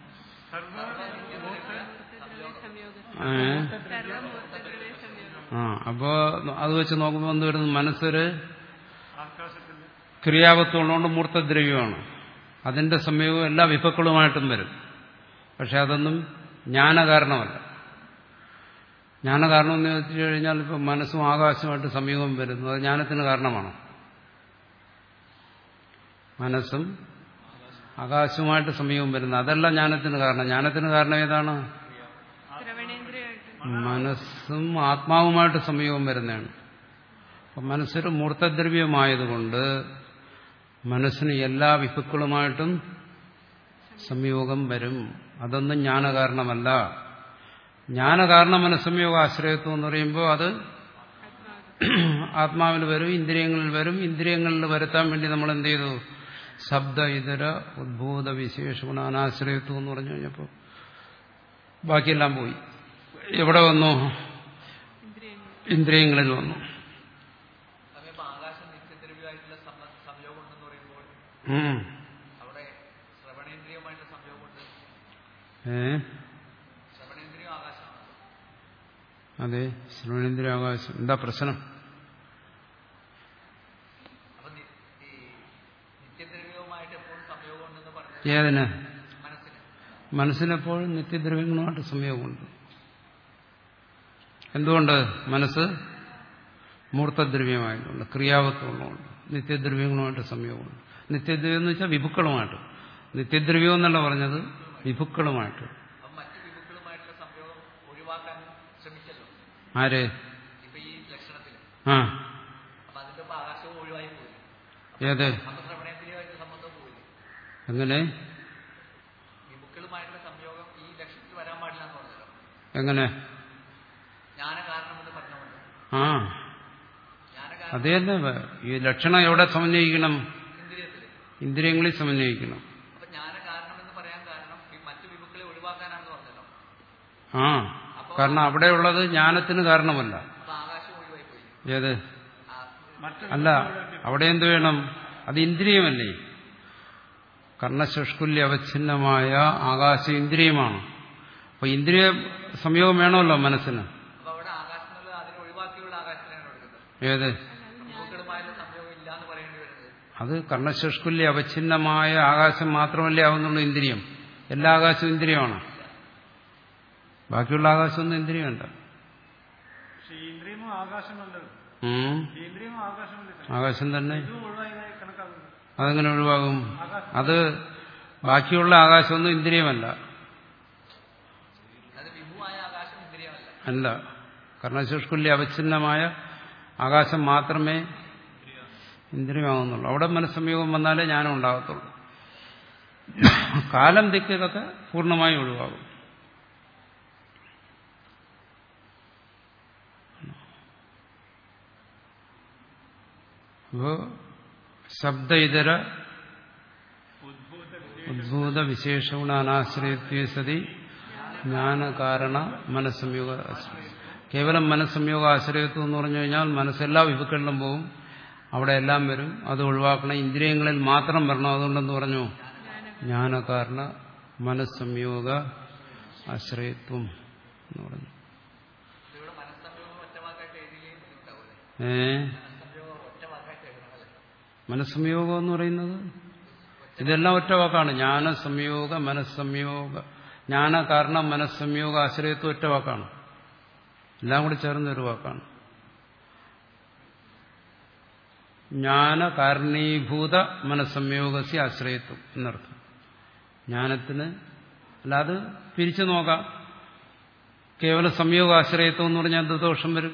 ആ അപ്പോ അത് വെച്ച് നോക്കുമ്പോൾ എന്ത് വരുന്നു? മനസ്സൊരു ക്രിയാവത്വം ഉള്ളതുകൊണ്ട് മൂർത്തദ്രവ്യമാണ്. അതിന്റെ സംയോഗം എല്ലാ വിഭക്കളുമായിട്ടും വരും. പക്ഷെ അതൊന്നും ജ്ഞാനകാരണമല്ല. ജ്ഞാനകാരണം എന്ന് വെച്ചു കഴിഞ്ഞാൽ ഇപ്പം മനസ്സും ആകാശമായിട്ട് സംയോഗം വരുന്നു. അത് ജ്ഞാനത്തിന് കാരണമാണോ? മനസ്സും ആകാശവുമായിട്ട് സംയോഗം വരുന്നു, അതല്ല ജ്ഞാനത്തിന് കാരണം. ജ്ഞാനത്തിന് കാരണം ഏതാണ്? മനസ്സും ആത്മാവുമായിട്ട് സംയോഗം വരുന്നതാണ്. അപ്പം മനസ്സൊരു മൂർത്തദ്രവ്യമായതുകൊണ്ട് മനസ്സിന് എല്ലാ വിഭക്കളുമായിട്ടും സംയോഗം വരും. അതൊന്നും ജ്ഞാനകാരണമല്ല. ജ്ഞാനകാരണ മനസ്സംയോഗ ആശ്രയത്വം എന്ന് പറയുമ്പോൾ അത് ആത്മാവിൽ വരും, ഇന്ദ്രിയങ്ങളിൽ വരും. ഇന്ദ്രിയങ്ങളിൽ വരുത്താൻ വേണ്ടി നമ്മൾ എന്ത് ചെയ്തു? ശബ്ദ ഇതര ഉദ്ഭൂത വിശേഷഗുണ അനാശ്രയത്വം എന്ന് പറഞ്ഞു കഴിഞ്ഞപ്പോൾ ബാക്കിയെല്ലാം പോയി. എവിടെ വന്നു? ഇന്ദ്രിയങ്ങളിൽ വന്നു. ഏ അതെ, ശ്രവണേന്ദ്രിയ ആകാശം. എന്താ പ്രശ്നം? ഏതിന്? മനസ്സിനെപ്പോഴും നിത്യദ്രവ്യങ്ങളുമായിട്ട് സംയോഗമുണ്ട്. എന്തുകൊണ്ട്? മനസ്സ് മൂർത്തദ്രവ്യമായതുകൊണ്ട്, ക്രിയാവത്വമുള്ളതുകൊണ്ട് നിത്യദ്രവ്യങ്ങളുമായിട്ട് സംയോഗമുണ്ട്. നിത്യദ്രവ്യം എന്ന് വെച്ചാൽ വിഭുക്കളുമായിട്ട്. നിത്യദ്രവ്യം എന്നല്ല പറഞ്ഞത്, വിഭുക്കളുമായിട്ട്. ആര്? ആ ഏത്? എങ്ങനെ? എങ്ങനെ? ആ അതേ തന്നെ. ഈ ലക്ഷണം എവിടെ സമന്വയിക്കണം? ഇന്ദ്രിയങ്ങളിൽ സമന്വയിക്കണം. ആ കാരണം അവിടെയുള്ളത് ജ്ഞാനത്തിന് കാരണമല്ല. ഏത്? അല്ല, അവിടെ എന്ത് വേണം? അത് ഇന്ദ്രിയമല്ലേ? കർണശുഷ്കുല്യ അവച്ഛിന്നമായ ആകാശ ഇന്ദ്രിയമാണ്. അപ്പൊ ഇന്ദ്രിയ സംയോഗം വേണമല്ലോ മനസ്സിന്. ഏത്? അത് കർണശുഷ്കുല്യ അവച്ഛിന്നമായ ആകാശം മാത്രമല്ലേ ആവുന്നുള്ളൂ ഇന്ദ്രിയം. എല്ലാ ആകാശവും ഇന്ദ്രിയമാണ്. ബാക്കിയുള്ള ആകാശമൊന്നും ഇന്ദ്രിയമല്ല. ആകാശം തന്നെ. അതെങ്ങനെ ഒഴിവാകും? അത് ബാക്കിയുള്ള ആകാശമൊന്നും ഇന്ദ്രിയമല്ല. അല്ല, കർണശുഷ്കുല്യ അവച്ഛിന്നമായ ആകാശം മാത്രമേ ഇന്ദ്രിയമാകുന്നുള്ളൂ. അവിടെ മനസ്സംയോഗം വന്നാലേ ജ്ഞാനം ഉണ്ടാകത്തുള്ളൂ. കാലം ദിക്കൊക്കെ പൂർണ്ണമായി ഒഴിവാകും. അപ്പോ ശബ്ദ ഇതര ഉദ്ഭൂത വിശേഷഗുണ അനാശ്രയത്വ സതി ജ്ഞാനകാരണ മനസ്സംയോഗ. കേവലം മനസ്സംയോഗ ആശ്രയത്വം എന്ന് പറഞ്ഞു കഴിഞ്ഞാൽ മനസ്സെല്ലാ വിഭുക്കളിലും പോവും, അവിടെ എല്ലാം വരും. അത് ഒഴിവാക്കണം, ഇന്ദ്രിയങ്ങളിൽ മാത്രം വരണം. അതുകൊണ്ടെന്ന് പറഞ്ഞു? ജ്ഞാനകാരണ മനസ്സംയോഗ ആശ്രയത്വം എന്ന് പറഞ്ഞു. ഏ മനസ്സംയോഗം എന്ന് പറയുന്നത് ഇതെല്ലാം ഒറ്റ വാക്കാണ്. ജ്ഞാനസംയോഗ മനസ്സംയോഗ, ജ്ഞാനകാരണ മനസ്സംയോഗ ആശ്രയത്വം ഒറ്റ വാക്കാണ്. എല്ലാം കൂടി ചേർന്നൊരു വാക്കാണ്. ജ്ഞാനകാരണീഭൂത മനസ്സംയോഗസ്യ ആശ്രയത്വം എന്നർത്ഥം. ജ്ഞാനത്തിന് അല്ലാതെ പിരിച്ചു നോക്കാം. കേവല സംയോഗ ആശ്രയത്വം എന്ന് പറഞ്ഞാൽ എന്ത് ദോഷം വരും?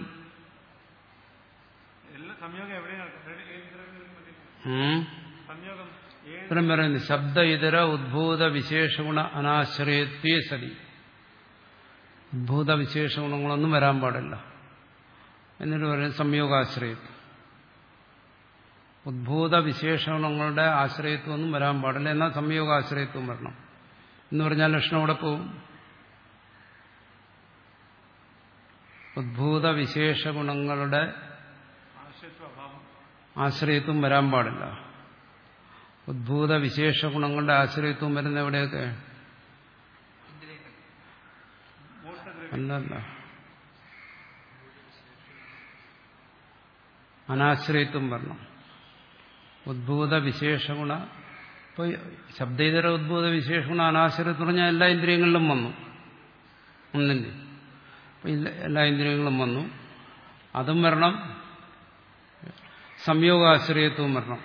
ഇത്രയും പറയുന്നു ശബ്ദ ഇതര ഉദ്ഭൂത വിശേഷഗുണ അനാശ്രയത്വേ സതി. ഉദ്ഭൂത വിശേഷ ഗുണങ്ങളൊന്നും വരാൻ പാടില്ല. എന്നിട്ട് പറയുന്നത് സംയോഗാശ്രയത്വം. ഉദ്ഭൂത വിശേഷഗുണങ്ങളുടെ ആശ്രയത്വമൊന്നും വരാൻ പാടില്ല, എന്നാൽ സംയോഗാശ്രയത്വം വരണം എന്ന് പറഞ്ഞാൽ ലക്ഷണം അവിടെ പോവും. ഉദ്ഭൂത വിശേഷ ഗുണങ്ങളുടെ ആശ്രയത്വം വരാൻ പാടില്ല. ഉദ്ഭൂത വിശേഷ ഗുണങ്ങളുടെ ആശ്രയത്വം വരുന്ന എവിടെയൊക്കെ? അല്ലല്ല, അനാശ്രയത്വം വരണം. ഉദ്ഭൂത വിശേഷഗുണ ഇപ്പൊ ശബ്ദേതര ഉദ്ഭൂത വിശേഷഗുണ അനാശ്രയത്വം പറഞ്ഞാൽ എല്ലാ ഇന്ദ്രിയങ്ങളിലും വന്നു. ഒന്നിന്റെ അപ്പൊ എല്ലാ ഇന്ദ്രിയങ്ങളും വന്നു. അതും വരണം, സംയോഗാശ്രയത്വവും വരണം.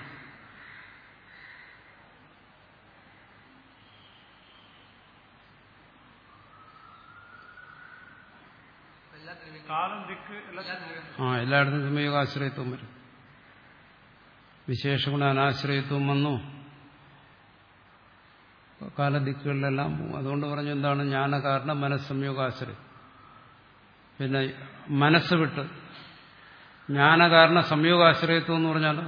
ആ എല്ലായിടത്തും സംയോഗാശ്രയത്വം വരും. വിശേഷഗുണ അനാശ്രയത്വം വന്നു, കാലദിക്കുകളിലെല്ലാം പോകും. അതുകൊണ്ട് പറഞ്ഞു എന്താണ് ജ്ഞാനകാരണം മനസ്സംയോഗാശ്രയം. പിന്നെ മനസ്സ് വിട്ട് ജ്ഞാനകാരണ സംയോഗാശ്രയത്വം എന്ന് പറഞ്ഞാലോ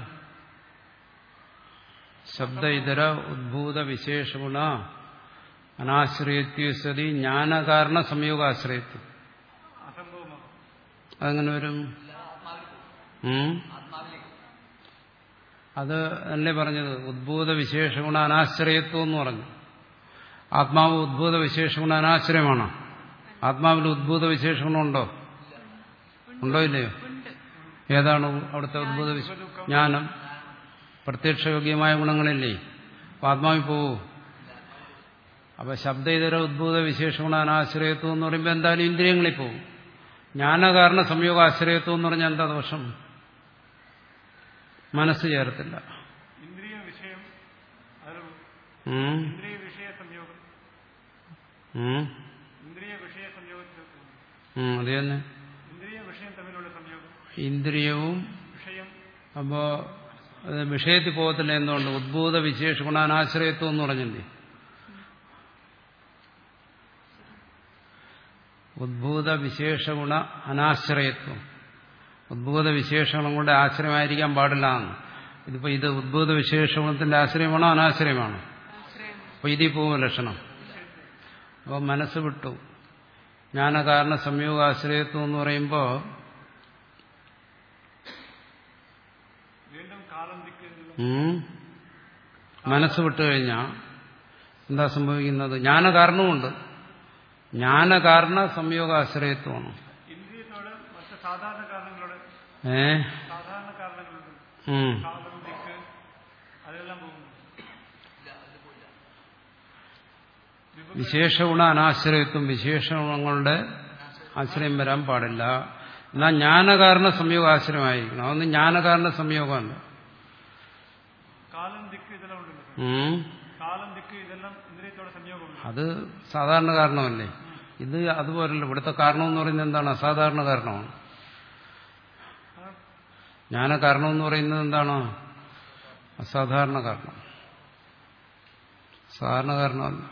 ശബ്ദ ഇതര ഉദ്ഭൂത വിശേഷഗുണ അനാശ്രയത്വ സതി ജ്ഞാനകാരണ സംയോഗാശ്രയത്വം. അതെങ്ങനെ വരും? അത് അല്ലേ പറഞ്ഞത് ഉദ്ഭൂത വിശേഷഗുണ അനാശ്രയത്വം എന്ന് പറഞ്ഞു. ആത്മാവ് ഉദ്ഭൂത വിശേഷഗുണ അനാശ്രയമാണോ? ആത്മാവിൽ ഉദ്ഭൂത വിശേഷഗുണമുണ്ടോ? ഉണ്ടോ ഇല്ലയോ? ഏതാണ് അവിടുത്തെ ഉദ്ഭൂത ജ്ഞാനം? പ്രത്യക്ഷയോഗ്യമായ ഗുണങ്ങളില്ലേ? അപ്പൊ ആത്മാവിൽ പോവൂ. അപ്പൊ ശബ്ദ ഇതര ഉദ്ഭൂത വിശേഷഗുണ അനാശ്രയത്വം എന്ന് പറയുമ്പോൾ എന്തായാലും ഇന്ദ്രിയങ്ങളിൽ പോകും. ജ്ഞാനകാരണ സംയോഗാശ്രയത്വം എന്ന് പറഞ്ഞാൽ എന്താ ദോഷം? മനസ്സ് ചേർത്തില്ല. ഇന്ദ്രിയ വിഷയം ഇന്ദ്രിയ വിഷയ സംയോഗം ഇന്ദ്രിയ വിഷയ സംയോഗത്തിൽ അത് തന്നെ ഇന്ദ്രിയ വിഷയം തമ്മിലുള്ള സംയോഗം. ഇന്ദ്രിയവും വിഷയം അപ്പോ വിഷയത്തിൽ പോകത്തില്ല. എന്തുകൊണ്ട്? ഉദ്ഭൂത വിശേഷ ഗുണാനാശ്രയത്വം എന്ന് പറഞ്ഞില്ലേ? ഉദ്ഭൂത വിശേഷ ഗുണ അനാശ്രയത്വം. ഉദ്ഭൂത വിശേഷണം കൊണ്ട് ആശ്രയമായിരിക്കാൻ പാടില്ല എന്ന്. ഇതിപ്പോ ഇത് ഉദ്ഭൂത വിശേഷ ഗുണത്തിന്റെ ആശ്രയമാണോ അനാശ്രയമാണോ? അപ്പൊ ഇതിൽ പോകും ലക്ഷണം. അപ്പൊ മനസ്സ് വിട്ടു. ജ്ഞാനകാരണ സംയോഗാശ്രയത്വം എന്ന് പറയുമ്പോ മനസ്സ് വിട്ടുകഴിഞ്ഞാൽ എന്താ സംഭവിക്കുന്നത്? ജ്ഞാനകാരണമുണ്ട്. ജ്ഞാനകാരണ സംയോഗാശ്രയത്വമാണ്. ഇന്ദ്രിയത്തോട് മറ്റ് സാധാരണ കാരണങ്ങളോട് ഏ സാധാരണ കാരണങ്ങളുണ്ട്. കാലം, ദിക്ക് അതെല്ലാം പോകുന്നു. വിശേഷഗുണ അനാശ്രയത്വം, വിശേഷഗുണങ്ങളുടെ ആശ്രയം വരാൻ പാടില്ല. എന്നാൽ ജ്ഞാനകാരണ സംയോഗാശ്രയമായിരിക്കണം. അതൊന്നും ജ്ഞാനകാരണ സംയോഗമല്ല. കാലം, ദിക്ക് ഇതെല്ലാം ഉണ്ടല്ലോ. കാലം, ദിക്ക് ഇതെല്ലാം ഇന്ദ്രിയത്തോടെ സംയോഗമുണ്ട്. അത് സാധാരണ കാരണമല്ലേ? ഇത് അതുപോലല്ല. ഇവിടുത്തെ കാരണം എന്ന് പറയുന്നത് എന്താണ്? അസാധാരണ കാരണമാണ്. ജ്ഞാനകാരണം എന്ന് പറയുന്നത് എന്താണ്? അസാധാരണ കാരണം, സാധാരണ കാരണമല്ല.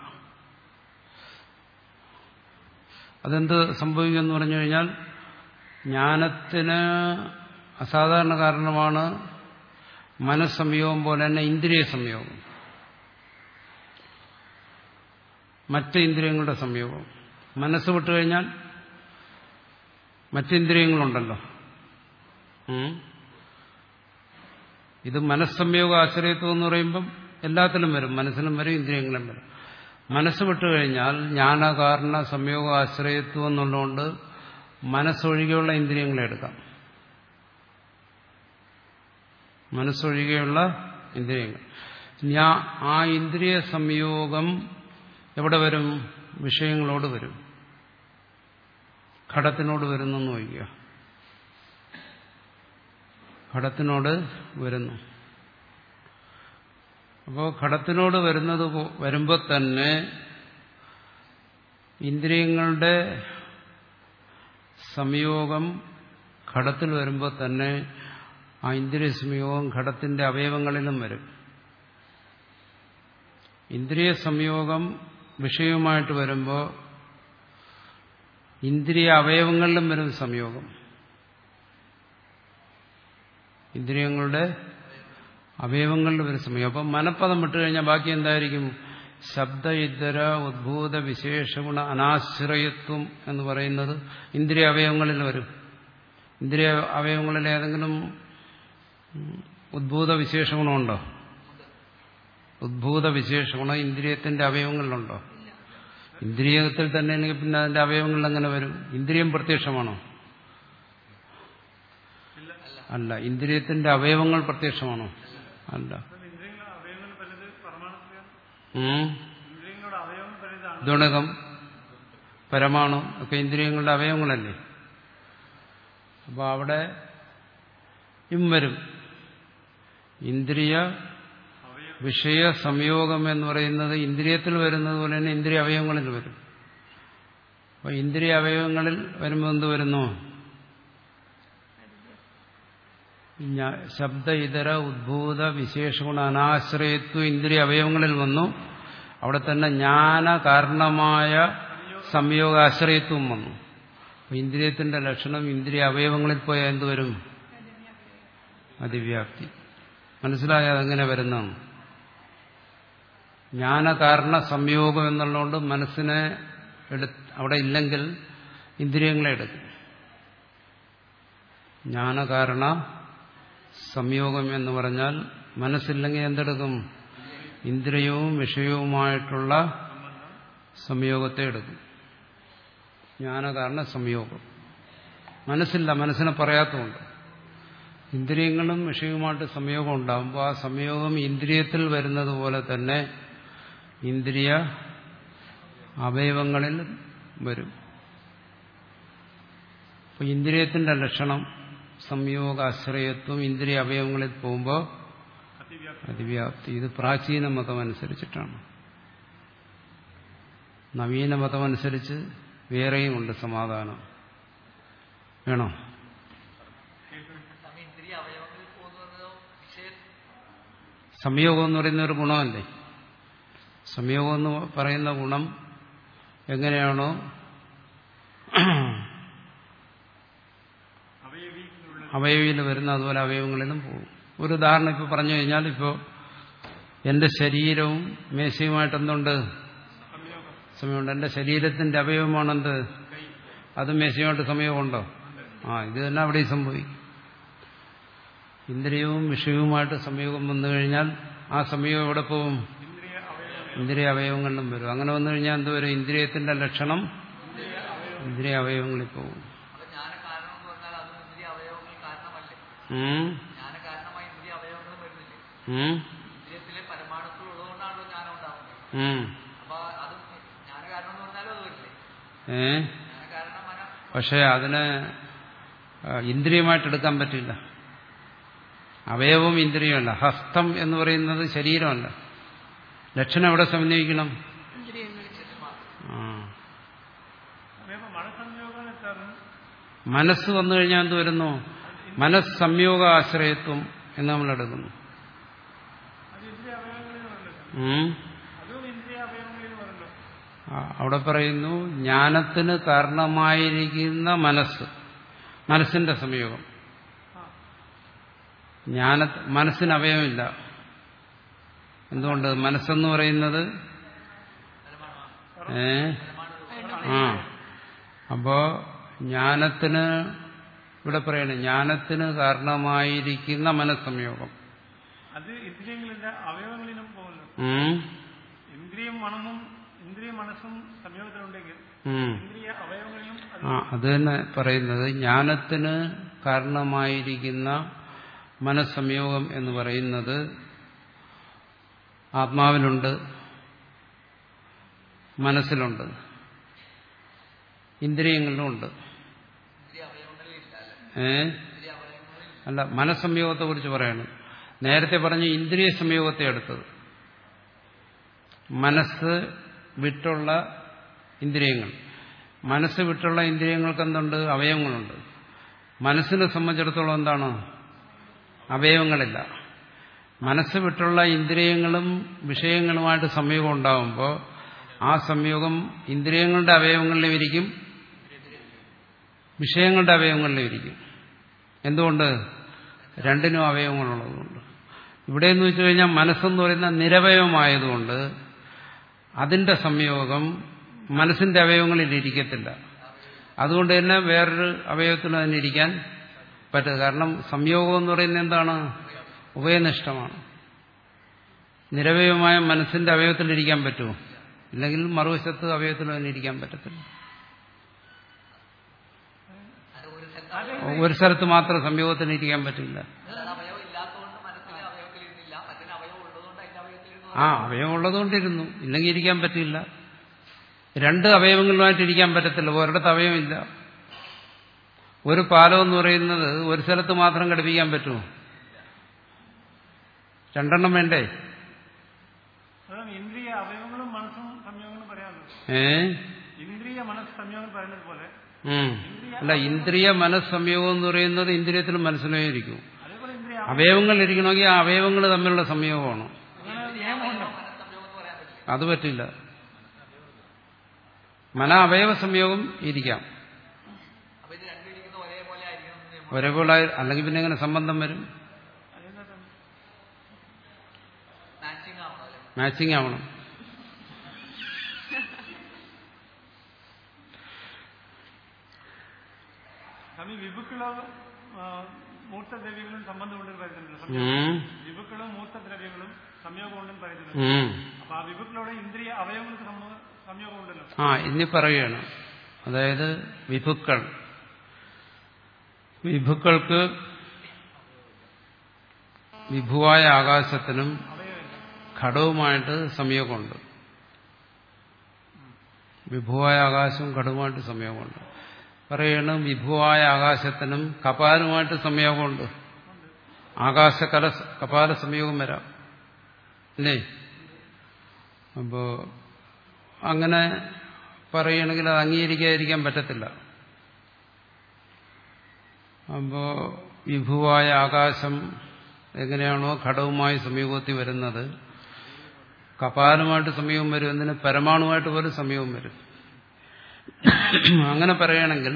അതെന്ത് സംഭവിക്കുമെന്ന് പറഞ്ഞു കഴിഞ്ഞാൽ ജ്ഞാനത്തിന് അസാധാരണ കാരണമാണ് മനസ്സംയോഗം പോലെ തന്നെ ഇന്ദ്രിയ സംയോഗം, മറ്റ് ഇന്ദ്രിയങ്ങളുടെ സംയോഗം. മനസ്സ് വിട്ടുകഴിഞ്ഞാൽ മറ്റിന്ദ്രിയങ്ങളുണ്ടല്ലോ. ഇത് മനസ്സംയോഗ ആശ്രയത്വം എന്ന് പറയുമ്പം എല്ലാത്തിലും വരും, മനസ്സിലും വരും, ഇന്ദ്രിയങ്ങളും വരും. മനസ്സ് വിട്ടുകഴിഞ്ഞാൽ ജ്ഞാനകാരണ സംയോഗ ആശ്രയത്വം എന്നുള്ളതുകൊണ്ട് മനസ്സൊഴികെയുള്ള ഇന്ദ്രിയങ്ങളെ എടുക്കാം. മനസ്സൊഴികെയുള്ള ഇന്ദ്രിയങ്ങൾ. ആ ഇന്ദ്രിയ സംയോഗം എവിടെ വരും? വിഷയങ്ങളോട് വരും. ഘടത്തിനോട് വരുന്നെന്ന് വയ്ക്കുക. ഘടത്തിനോട് വരുന്നു. അപ്പോൾ ഘടത്തിനോട് വരുന്നത് വരുമ്പോൾ തന്നെ ഇന്ദ്രിയങ്ങളുടെ സംയോഗം ഘടത്തിൽ വരുമ്പോൾ തന്നെ ആ ഇന്ദ്രിയ സംയോഗം ഘടത്തിന്റെ അവയവങ്ങളിലും വരും. ഇന്ദ്രിയ സംയോഗം വിഷയവുമായിട്ട് വരുമ്പോൾ ഇന്ദ്രിയ അവയവങ്ങളിലും വരും സംയോഗം. ഇന്ദ്രിയങ്ങളുടെ അവയവങ്ങളിൽ വരും സംയോഗം. അപ്പം മനഃപദം വിട്ടുകഴിഞ്ഞാൽ ബാക്കി എന്തായിരിക്കും? ശബ്ദ ഇതര ഉദ്ഭൂത വിശേഷഗുണ അനാശ്രയത്വം എന്ന് പറയുന്നത് ഇന്ദ്രിയ അവയവങ്ങളിൽ വരും. ഇന്ദ്രിയ അവയവങ്ങളിൽ ഏതെങ്കിലും ഉദ്ഭൂത വിശേഷഗുണമുണ്ടോ? ഉദ്ഭൂത വിശേഷഗുണം ഇന്ദ്രിയത്തിന്റെ അവയവങ്ങളിലുണ്ടോ? ഇന്ദ്രിയത്തിൽ തന്നെ ആണെങ്കിൽ പിന്നെ അതിന്റെ അവയവങ്ങളിൽ എങ്ങനെ വരും? ഇന്ദ്രിയം പ്രത്യക്ഷമാണോ? അല്ല. ഇന്ദ്രിയത്തിന്റെ അവയവങ്ങൾ പ്രത്യക്ഷമാണോ? അല്ല. ദുണകം പരമാണു ഒക്കെ ഇന്ദ്രിയങ്ങളുടെ അവയവങ്ങളല്ലേ? അപ്പൊ അവിടെ ഇം വരും. ഇന്ദ്രിയ വിഷയ സംയോഗം എന്ന് പറയുന്നത് ഇന്ദ്രിയത്തിൽ വരുന്നത് പോലെ തന്നെ ഇന്ദ്രിയ അവയവങ്ങളിൽ വരും. അപ്പൊ ഇന്ദ്രിയ അവയവങ്ങളിൽ വരുമ്പോൾ എന്ത് വരുന്നു? ശബ്ദ ഇതര ഉദ്ഭൂത വിശേഷഗുണ അനാശ്രയത്വം ഇന്ദ്രിയ അവയവങ്ങളിൽ വന്നു. അവിടെ തന്നെ ജ്ഞാന കാരണമായ സംയോഗാശ്രയത്വം വന്നു. അപ്പൊ ഇന്ദ്രിയത്തിന്റെ ലക്ഷണം ഇന്ദ്രിയ അവയവങ്ങളിൽ പോയാൽ എന്തുവരും? അതിവ്യാപ്തി. മനസ്സിലായാൽ അതെങ്ങനെ വരുന്നതാണ്? ജ്ഞാനകാരണ സംയോഗം എന്നുള്ളതുകൊണ്ട് മനസ്സിനെ എടു അവിടെ ഇല്ലെങ്കിൽ ഇന്ദ്രിയങ്ങളെ എടുക്കും. ജ്ഞാനകാരണ സംയോഗം എന്ന് പറഞ്ഞാൽ മനസ്സില്ലെങ്കിൽ എന്തെടുക്കും? ഇന്ദ്രിയവും വിഷയവുമായിട്ടുള്ള സംയോഗത്തെ എടുക്കും. ജ്ഞാനകാരണ സംയോഗം. മനസ്സില്ല, മനസ്സിനെ പറയാത്തതുകൊണ്ട്. ഇന്ദ്രിയങ്ങളും വിഷയവുമായിട്ട് സംയോഗം ഉണ്ടാകുമ്പോൾ ആ സംയോഗം ഇന്ദ്രിയത്തിൽ വരുന്നത് പോലെ തന്നെ ഇന്ദ്രിയ അവയവങ്ങളിൽ വരും. അപ്പോൾ ഇന്ദ്രിയത്തിന്റെ ലക്ഷണം സംയോഗാശ്രയത്വം ഇന്ദ്രിയ അവയവങ്ങളിൽ പോകുമ്പോൾ അതിവ്യാപ്തി. ഇത് പ്രാചീന മതം അനുസരിച്ചിട്ടാണ്. നവീന മതമനുസരിച്ച് വേറെയുമുണ്ട് സമാധാനം. വേണോ? സംയോഗം എന്ന് പറയുന്ന ഒരു ഗുണമല്ലേ? സംയോഗം എന്ന് പറയുന്ന ഗുണം എങ്ങനെയാണോ അവയവിയിൽ വരുന്ന അതുപോലെ അവയവങ്ങളിലും പോകും. ഒരു ഉദാഹരണം ഇപ്പോൾ പറഞ്ഞു കഴിഞ്ഞാൽ, ഇപ്പോൾ എന്റെ ശരീരവും മേശയുമായിട്ട് എന്തുണ്ട്? സമയമുണ്ട്. എന്റെ ശരീരത്തിന്റെ അവയവമാണെന്ത്? അത് മേശയുമായിട്ട് സമയമുണ്ടോ? ആ ഇത് തന്നെ അവിടെ സംഭവിക്കും. ഇന്ദ്രിയവും വിഷയവുമായിട്ട് സംയോഗം വന്നു കഴിഞ്ഞാൽ ആ സംയോഗം എവിടെ പോവും? ഇന്ദ്രിയ അവയവങ്ങളിലും വരും. അങ്ങനെ വന്നു കഴിഞ്ഞാൽ എന്തുവരും? ഇന്ദ്രിയത്തിന്റെ ലക്ഷണം ഇന്ദ്രിയ അവയവങ്ങളിൽ പോകും. ഏ പക്ഷെ അതിന് ഇന്ദ്രിയമായിട്ടെടുക്കാൻ പറ്റില്ല. അവയവം ഇന്ദ്രിയമല്ല. ഹസ്തം എന്ന് പറയുന്നത് ശരീരമല്ല. ലക്ഷണം എവിടെ സമന്വയിക്കണം? ആ മനസ്സ് വന്നു കഴിഞ്ഞാൽ എന്ത് വരുന്നു? മനസ്സ് സംയോഗ ആശ്രയത്വം എന്ന് നമ്മൾ എടുക്കുന്നു. അവിടെ പറയുന്നു ജ്ഞാനത്തിന് കാരണമായിരിക്കുന്ന മനസ്സ്, മനസ്സിന്റെ സംയോഗം. ജ്ഞാന മനസ്സിന് അവയവമില്ല. എന്തുകൊണ്ട്? മനസ്സെന്ന് പറയുന്നത് ഏ ആ അപ്പോ ജ്ഞാനത്തിന് ഇവിടെ പറയണേ ജ്ഞാനത്തിന് കാരണമായിരിക്കുന്ന മനസ്സംയോഗം. അത് ഇന്ദ്രിയങ്ങളില്ല, അവയവങ്ങളിലും പോകുന്നു. ഇന്ദ്രിയം മണമും ഇന്ദ്രിയ മനസ്സും സംയോഗത്തിലുണ്ടെങ്കിൽ ഇന്ദ്രിയ അവയവങ്ങളിലും ആ അത് തന്നെ പറയുന്നത്. ജ്ഞാനത്തിന് കാരണമായിരിക്കുന്ന മനസ്സംയോഗം എന്ന് പറയുന്നത് ആത്മാവിലുണ്ട്, മനസ്സിലുണ്ട്, ഇന്ദ്രിയങ്ങളിലുമുണ്ട്. ഏ അല്ല, മനസ്സംയോഗത്തെ കുറിച്ച് പറയണം. നേരത്തെ പറഞ്ഞ് ഇന്ദ്രിയ സംയോഗത്തെ എടുത്തത്. മനസ്സ് വിട്ടുള്ള ഇന്ദ്രിയങ്ങൾ. മനസ്സ് വിട്ടുള്ള ഇന്ദ്രിയങ്ങൾക്ക് എന്തുണ്ട്? അവയവങ്ങളുണ്ട്. മനസ്സിനെ സംബന്ധിച്ചിടത്തോളം എന്താണ്? അവയവങ്ങളില്ല. മനസ്സ് വിട്ടുള്ള ഇന്ദ്രിയങ്ങളും വിഷയങ്ങളുമായിട്ട് സംയോഗം ഉണ്ടാകുമ്പോൾ ആ സംയോഗം ഇന്ദ്രിയങ്ങളുടെ അവയവങ്ങളിലും ഇരിക്കും, വിഷയങ്ങളുടെ അവയവങ്ങളിലും ഇരിക്കും. എന്തുകൊണ്ട്? രണ്ടിനും അവയവങ്ങളുള്ളതുകൊണ്ട്. ഇവിടെ എന്ന് വെച്ചു കഴിഞ്ഞാൽ മനസ്സെന്ന് പറയുന്ന നിരവയവമായതുകൊണ്ട് അതിന്റെ സംയോഗം മനസ്സിന്റെ അവയവങ്ങളിൽ ഇരിക്കത്തില്ല. അതുകൊണ്ട് തന്നെ വേറൊരു അവയവത്തിനും അതിനിരിക്കാൻ പറ്റും. കാരണം സംയോഗം എന്ന് പറയുന്നത് എന്താണ്? ഉഭയനിഷ്ഠമാണ്. നിരവയവമായ മനസ്സിന്റെ അവയവത്തിലിരിക്കാൻ പറ്റുമോ? ഇല്ലെങ്കിൽ മറുവശത്ത് അവയവത്തിനും അതിനിരിക്കാൻ പറ്റത്തില്ല. ഒരു സ്ഥലത്ത് മാത്രം സംയോഗത്തിന് ഇരിക്കാൻ പറ്റില്ല. ആ അവയവം ഉള്ളതുകൊണ്ടിരുന്നു, ഇല്ലെങ്കിൽ ഇരിക്കാൻ പറ്റില്ല. രണ്ട് അവയവങ്ങളുമായിട്ട് ഇരിക്കാൻ പറ്റത്തില്ല, ഒരിടത്ത് അവയവമില്ല. ഒരു പാലം എന്ന് പറയുന്നത് ഒരു സ്ഥലത്ത് മാത്രം ഘടിപ്പിക്കാൻ പറ്റുമോ? രണ്ടെണ്ണം വേണ്ടേ? ഇന്ദ്രിയ അവയവങ്ങളും മനസ്സും സംയോഗങ്ങളും പറയാമല്ലോ. ഏ ഇന്ദ്രിയ മനസ്സ് സംയോഗം പറയുന്നത് പോലെ അല്ല, ഇന്ദ്രിയ മനസ്സ് സംയോഗം എന്ന് പറയുന്നത് ഇന്ദ്രിയത്തിലും മനസ്സിലും ഇരിക്കും. അതേപോലെ ഇന്ദ്രിയ അവയവങ്ങൾ ഇരിക്കണമെങ്കിൽ ആ അവയവങ്ങൾ തമ്മിലുള്ള സംയോഗമാണ്. നിയമമുണ്ടോ? അത് പറ്റില്ല. മന അവയവ സംയോഗം ഇരിക്കാം ഒരേപോലെ, അല്ലെങ്കിൽ പിന്നെ എങ്ങനെ സംബന്ധം വരും? മാച്ചിങ് ആവണം. വിഭുക്കളും മൂർത്തദ്രവ്യങ്ങളും സംബന്ധമുണ്ടെന്ന് പറയുന്നുണ്ട്. വിഭുക്കളും മൂർത്തദ്രവ്യങ്ങളും സംയോഗം ഉണ്ടെന്ന് പറയുന്നുണ്ട്. അപ്പൊ ആ വിഭുക്കളോടെ ഇന്ദ്രിയ അവയവങ്ങൾക്ക് സംയോഗം ഉണ്ടല്ലോ. ആ ഇനി പറയുകയാണ്. അതായത് വിഭുക്കൾ വിഭുക്കൾക്ക് വിഭുവായ ആകാശത്തിനും ഘടവുമായിട്ട് സംയോഗമുണ്ട്. വിഭുവായ ആകാശവും ഘടവുമായിട്ട് സംയോഗമുണ്ട്. പറയണം വിഭുവായ ആകാശത്തിനും കപാലുമായിട്ട് സംയോഗമുണ്ട്. ആകാശകല കപാല സംയോഗം വരാം അല്ലേ? അപ്പോ അങ്ങനെ പറയുകയാണെങ്കിൽ അത് അംഗീകരിക്കാതിരിക്കാൻ പറ്റത്തില്ല. അപ്പോ വിഭുവായ ആകാശം എങ്ങനെയാണോ ഘടവുമായി സംയോഗത്തിൽ വരുന്നത്, കപാലുമായിട്ട് സംയോഗം വരും, എന്നതിന് പരമാണുമായിട്ട് പോലും സംയോഗം വരും. അങ്ങനെ പറയുകയാണെങ്കിൽ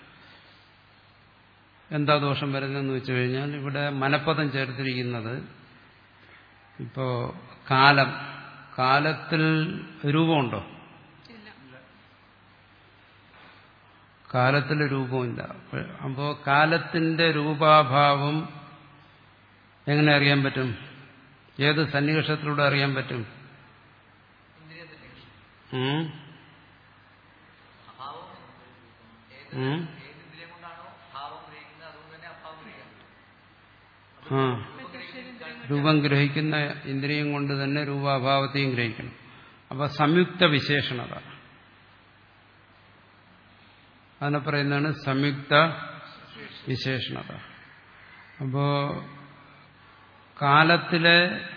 എന്താ ദോഷം വരുന്നതെന്ന് വെച്ചു കഴിഞ്ഞാൽ, ഇവിടെ മനപ്പദം ചേർത്തിരിക്കുന്നത് ഇപ്പോ കാലം, കാലത്തിൽ രൂപമുണ്ടോ? കാലത്തിൽ രൂപമില്ല. അപ്പോ കാലത്തിന്റെ രൂപാഭാവം എങ്ങനെ അറിയാൻ പറ്റും? ഏത് സന്നിവേഷത്തിലൂടെ അറിയാൻ പറ്റും? ഉം ഉം ആ രൂപം ഗ്രഹിക്കുന്ന ഇന്ദ്രിയം കൊണ്ട് തന്നെ രൂപാഭാവത്തെയും ഗ്രഹിക്കണം. അപ്പൊ സംയുക്ത വിശേഷണത, അതിനെ പറയുന്നതാണ് സംയുക്ത വിശേഷണത. അപ്പോ കാലത്തിലെ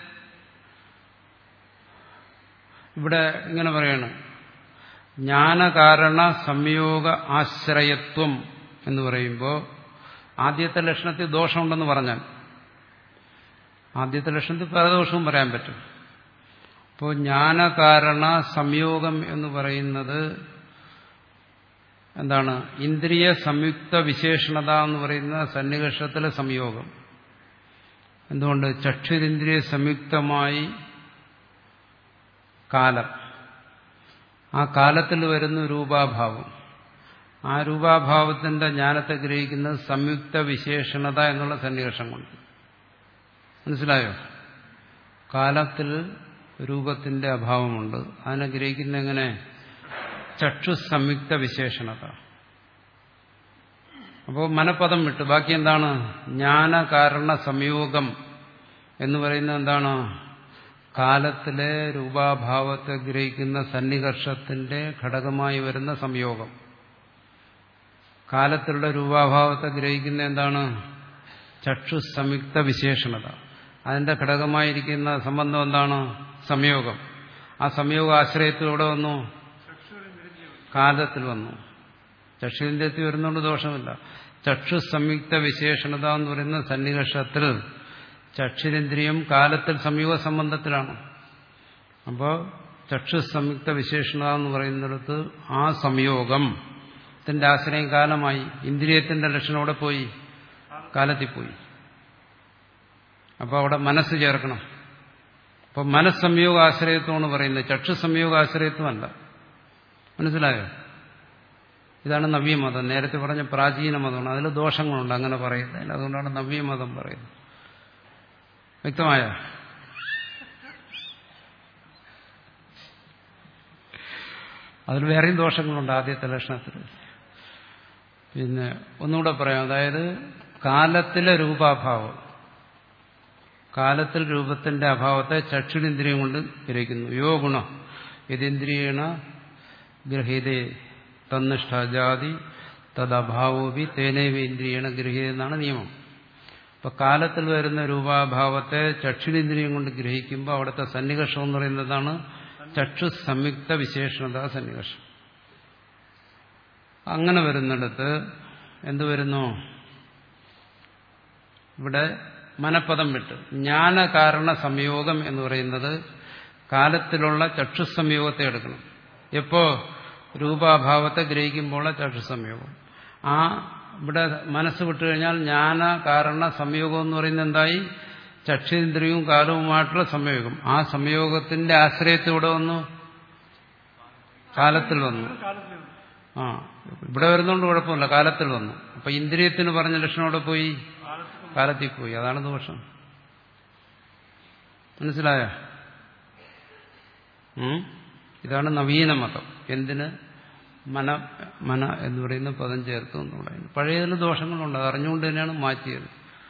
ഇവിടെ ഇങ്ങനെ പറയണം, ജ്ഞാനകാരണ സംയോഗ ആശ്രയത്വം എന്ന് പറയുമ്പോൾ ആദ്യത്തെ ലക്ഷണത്തിൽ ദോഷമുണ്ടെന്ന് പറഞ്ഞാൽ ആദ്യത്തെ ലക്ഷണത്തിൽ പരദോഷവും പറയാൻ പറ്റും. അപ്പോൾ ജ്ഞാനകാരണ സംയോഗം എന്ന് പറയുന്നത് എന്താണ്? ഇന്ദ്രിയ സംയുക്ത വിശേഷണത എന്ന് പറയുന്ന സന്നിവേഷത്തിലെ സംയോഗം. എന്തുകൊണ്ട്? ചക്ഷുരിന്ദ്രിയ സംയുക്തമായി കാലം, ആ കാലത്തിൽ വരുന്ന രൂപാഭാവം, ആ രൂപാഭാവത്തിന്റെ ജ്ഞാനത്തെ ഗ്രഹിക്കുന്നത് സംയുക്ത വിശേഷണത എന്നുള്ള സന്നിവേഷം കൊണ്ട്. മനസ്സിലായോ? കാലത്തിൽ രൂപത്തിന്റെ അഭാവമുണ്ട്, അതിനെ ഗ്രഹിക്കുന്ന എങ്ങനെ? ചക്ഷു സംയുക്ത വിശേഷണത. അപ്പോൾ മനപ്പദം വിട്ട് ബാക്കി എന്താണ്? ജ്ഞാനകാരണ സംയോഗം എന്ന് പറയുന്നത് എന്താണ്? കാലത്തിലെ രൂപാഭാവത്തെ ഗ്രഹിക്കുന്ന സന്നികർഷത്തിന്റെ ഘടകമായി വരുന്ന സംയോഗം. കാലത്തിലുള്ള രൂപാഭാവത്തെ ഗ്രഹിക്കുന്ന എന്താണ്? ചക്ഷു സംയുക്ത വിശേഷണത. അതിന്റെ ഘടകമായിരിക്കുന്ന സംബന്ധം എന്താണ്? സംയോഗം. ആ സംയോഗ ആശ്രയത്തിലൂടെ വന്നു, കാലത്തിൽ വന്നു. ചക്ഷുവിന്ദ്രിയത്തിൽ വരുന്നതുകൊണ്ട് ദോഷമില്ല. ചക്ഷു സംയുക്ത വിശേഷണത എന്ന് പറയുന്ന സന്നികർഷത്തിൽ ചക്ഷുരേന്ദ്രിയം കാലത്തിൽ സംയോഗ സംബന്ധത്തിലാണ്. അപ്പോൾ ചക്ഷു സംയുക്ത വിശേഷണ എന്ന് പറയുന്നിടത്ത് ആ സംയോഗത്തിന്റെ ആശ്രയം കാലമായി. ഇന്ദ്രിയത്തിന്റെ ലക്ഷണം അവിടെ പോയി, കാലത്തിൽ പോയി. അപ്പോൾ അവിടെ മനസ്സ് ചേർക്കണം. അപ്പോൾ മനസ്സംയോഗ ആശ്രയത്വമാണ് പറയുന്നത്, ചക്ഷു സംയോഗ ആശ്രയത്വമല്ല. മനസ്സിലായോ? ഇതാണ് നവ്യമതം. നേരത്തെ പറഞ്ഞ പ്രാചീന മതമാണ്. അതിൽ ദോഷങ്ങളുണ്ട് അങ്ങനെ പറയുന്നതിൽ. അതുകൊണ്ടാണ് നവ്യമതം പറയുന്നത്. വ്യക്തമായ? അതിൽ വേറെയും ദോഷങ്ങളുണ്ട് ആദ്യത്തെ ലക്ഷണത്തിൽ. പിന്നെ ഒന്നുകൂടെ പറയാം. അതായത് കാലത്തിലെ രൂപാഭാവം, കാലത്തിൽ രൂപത്തിന്റെ അഭാവത്തെ ചക്ഷുരിന്ദ്രിയം കൊണ്ട് ഗ്രഹിക്കുന്നു. യോ ഗുണ യതിന്ദ്രിയേണ ഗ്രഹീതേ തന്നിഷ്ഠാജാതി തദഭാവോപി തേനൈവ ഇന്ദ്രിയേണ ഗ്രഹീത എന്നാണ് നിയമം. അപ്പൊ കാലത്തിൽ വരുന്ന രൂപാഭാവത്തെ ചക്ഷുരിന്ദ്രിയം കൊണ്ട് ഗ്രഹിക്കുമ്പോൾ അവിടുത്തെ സന്നികർഷം എന്ന് പറയുന്നതാണ് ചക്ഷു സംയുക്ത വിശേഷണത സന്നികർഷം. അങ്ങനെ വരുന്നിടത്ത് എന്തു വരുന്നു? ഇവിടെ മനഃപദം വിട്ട് ജ്ഞാനകാരണ സംയോഗം എന്ന് പറയുന്നത് കാലത്തിലുള്ള ചക്ഷു സംയോഗത്തെ എടുക്കണം. എപ്പോ? രൂപാഭാവത്തെ ഗ്രഹിക്കുമ്പോൾ ചക്ഷു സംയോഗം. ആ ഇവിടെ മനസ്സ് വിട്ടുകഴിഞ്ഞാൽ ജ്ഞാന കാരണ സംയോഗം എന്ന് പറയുന്നത് എന്തായി? ചക്ഷുന്ദ്രിയവും കാലവുമായിട്ടുള്ള സംയോഗം. ആ സംയോഗത്തിന്റെ ആശ്രയത്തിലൂടെ വന്നു, കാലത്തിൽ വന്നു. ആ ഇവിടെ വരുന്നതുകൊണ്ട് കുഴപ്പമില്ല, കാലത്തിൽ വന്നു. അപ്പൊ ഇന്ദ്രിയത്തിന് പറഞ്ഞ ലക്ഷണം അവിടെ പോയി, കാലത്തിൽ പോയി. അതാണ് ദോഷം. മനസ്സിലായോ? ഇതാണ് നവീന മതം. എന്തിന്? മന മന എന്ന് പറയുന്ന പദം ചേർത്തു എന്നുള്ള. പഴയതിന് ദോഷങ്ങളുണ്ട്, അത് അറിഞ്ഞുകൊണ്ട് തന്നെയാണ് മാറ്റിയത്.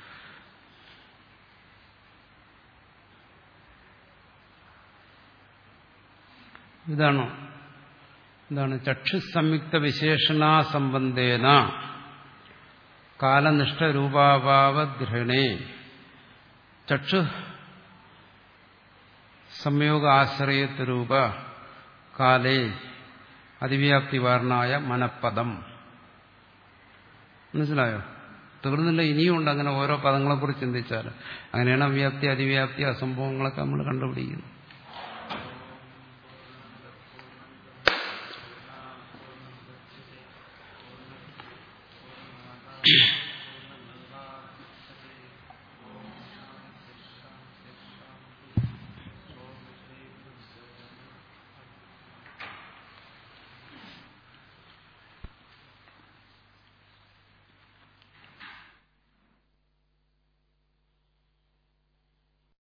ഇതാണോ? എന്താണ്? ചക്ഷു സംയുക്ത വിശേഷണാ സംബന്ധേന കാലനിഷ്ഠ രൂപാഭാവഗ്രഹണേ ചക്ഷു സംയോഗ ആശ്രയത്വരൂപ കാലേ അതിവ്യാപ്തിവാരണായ മനഃപദം. മനസ്സിലായോ? തീർന്നില്ല, ഇനിയുണ്ട് അങ്ങനെ ഓരോ പദങ്ങളെക്കുറിച്ച് ചിന്തിച്ചാൽ. അങ്ങനെയാണ് അവ്യാപ്തി, അതിവ്യാപ്തി, അസംഭവങ്ങളൊക്കെ നമ്മൾ കണ്ടുപിടിക്കുന്നത്.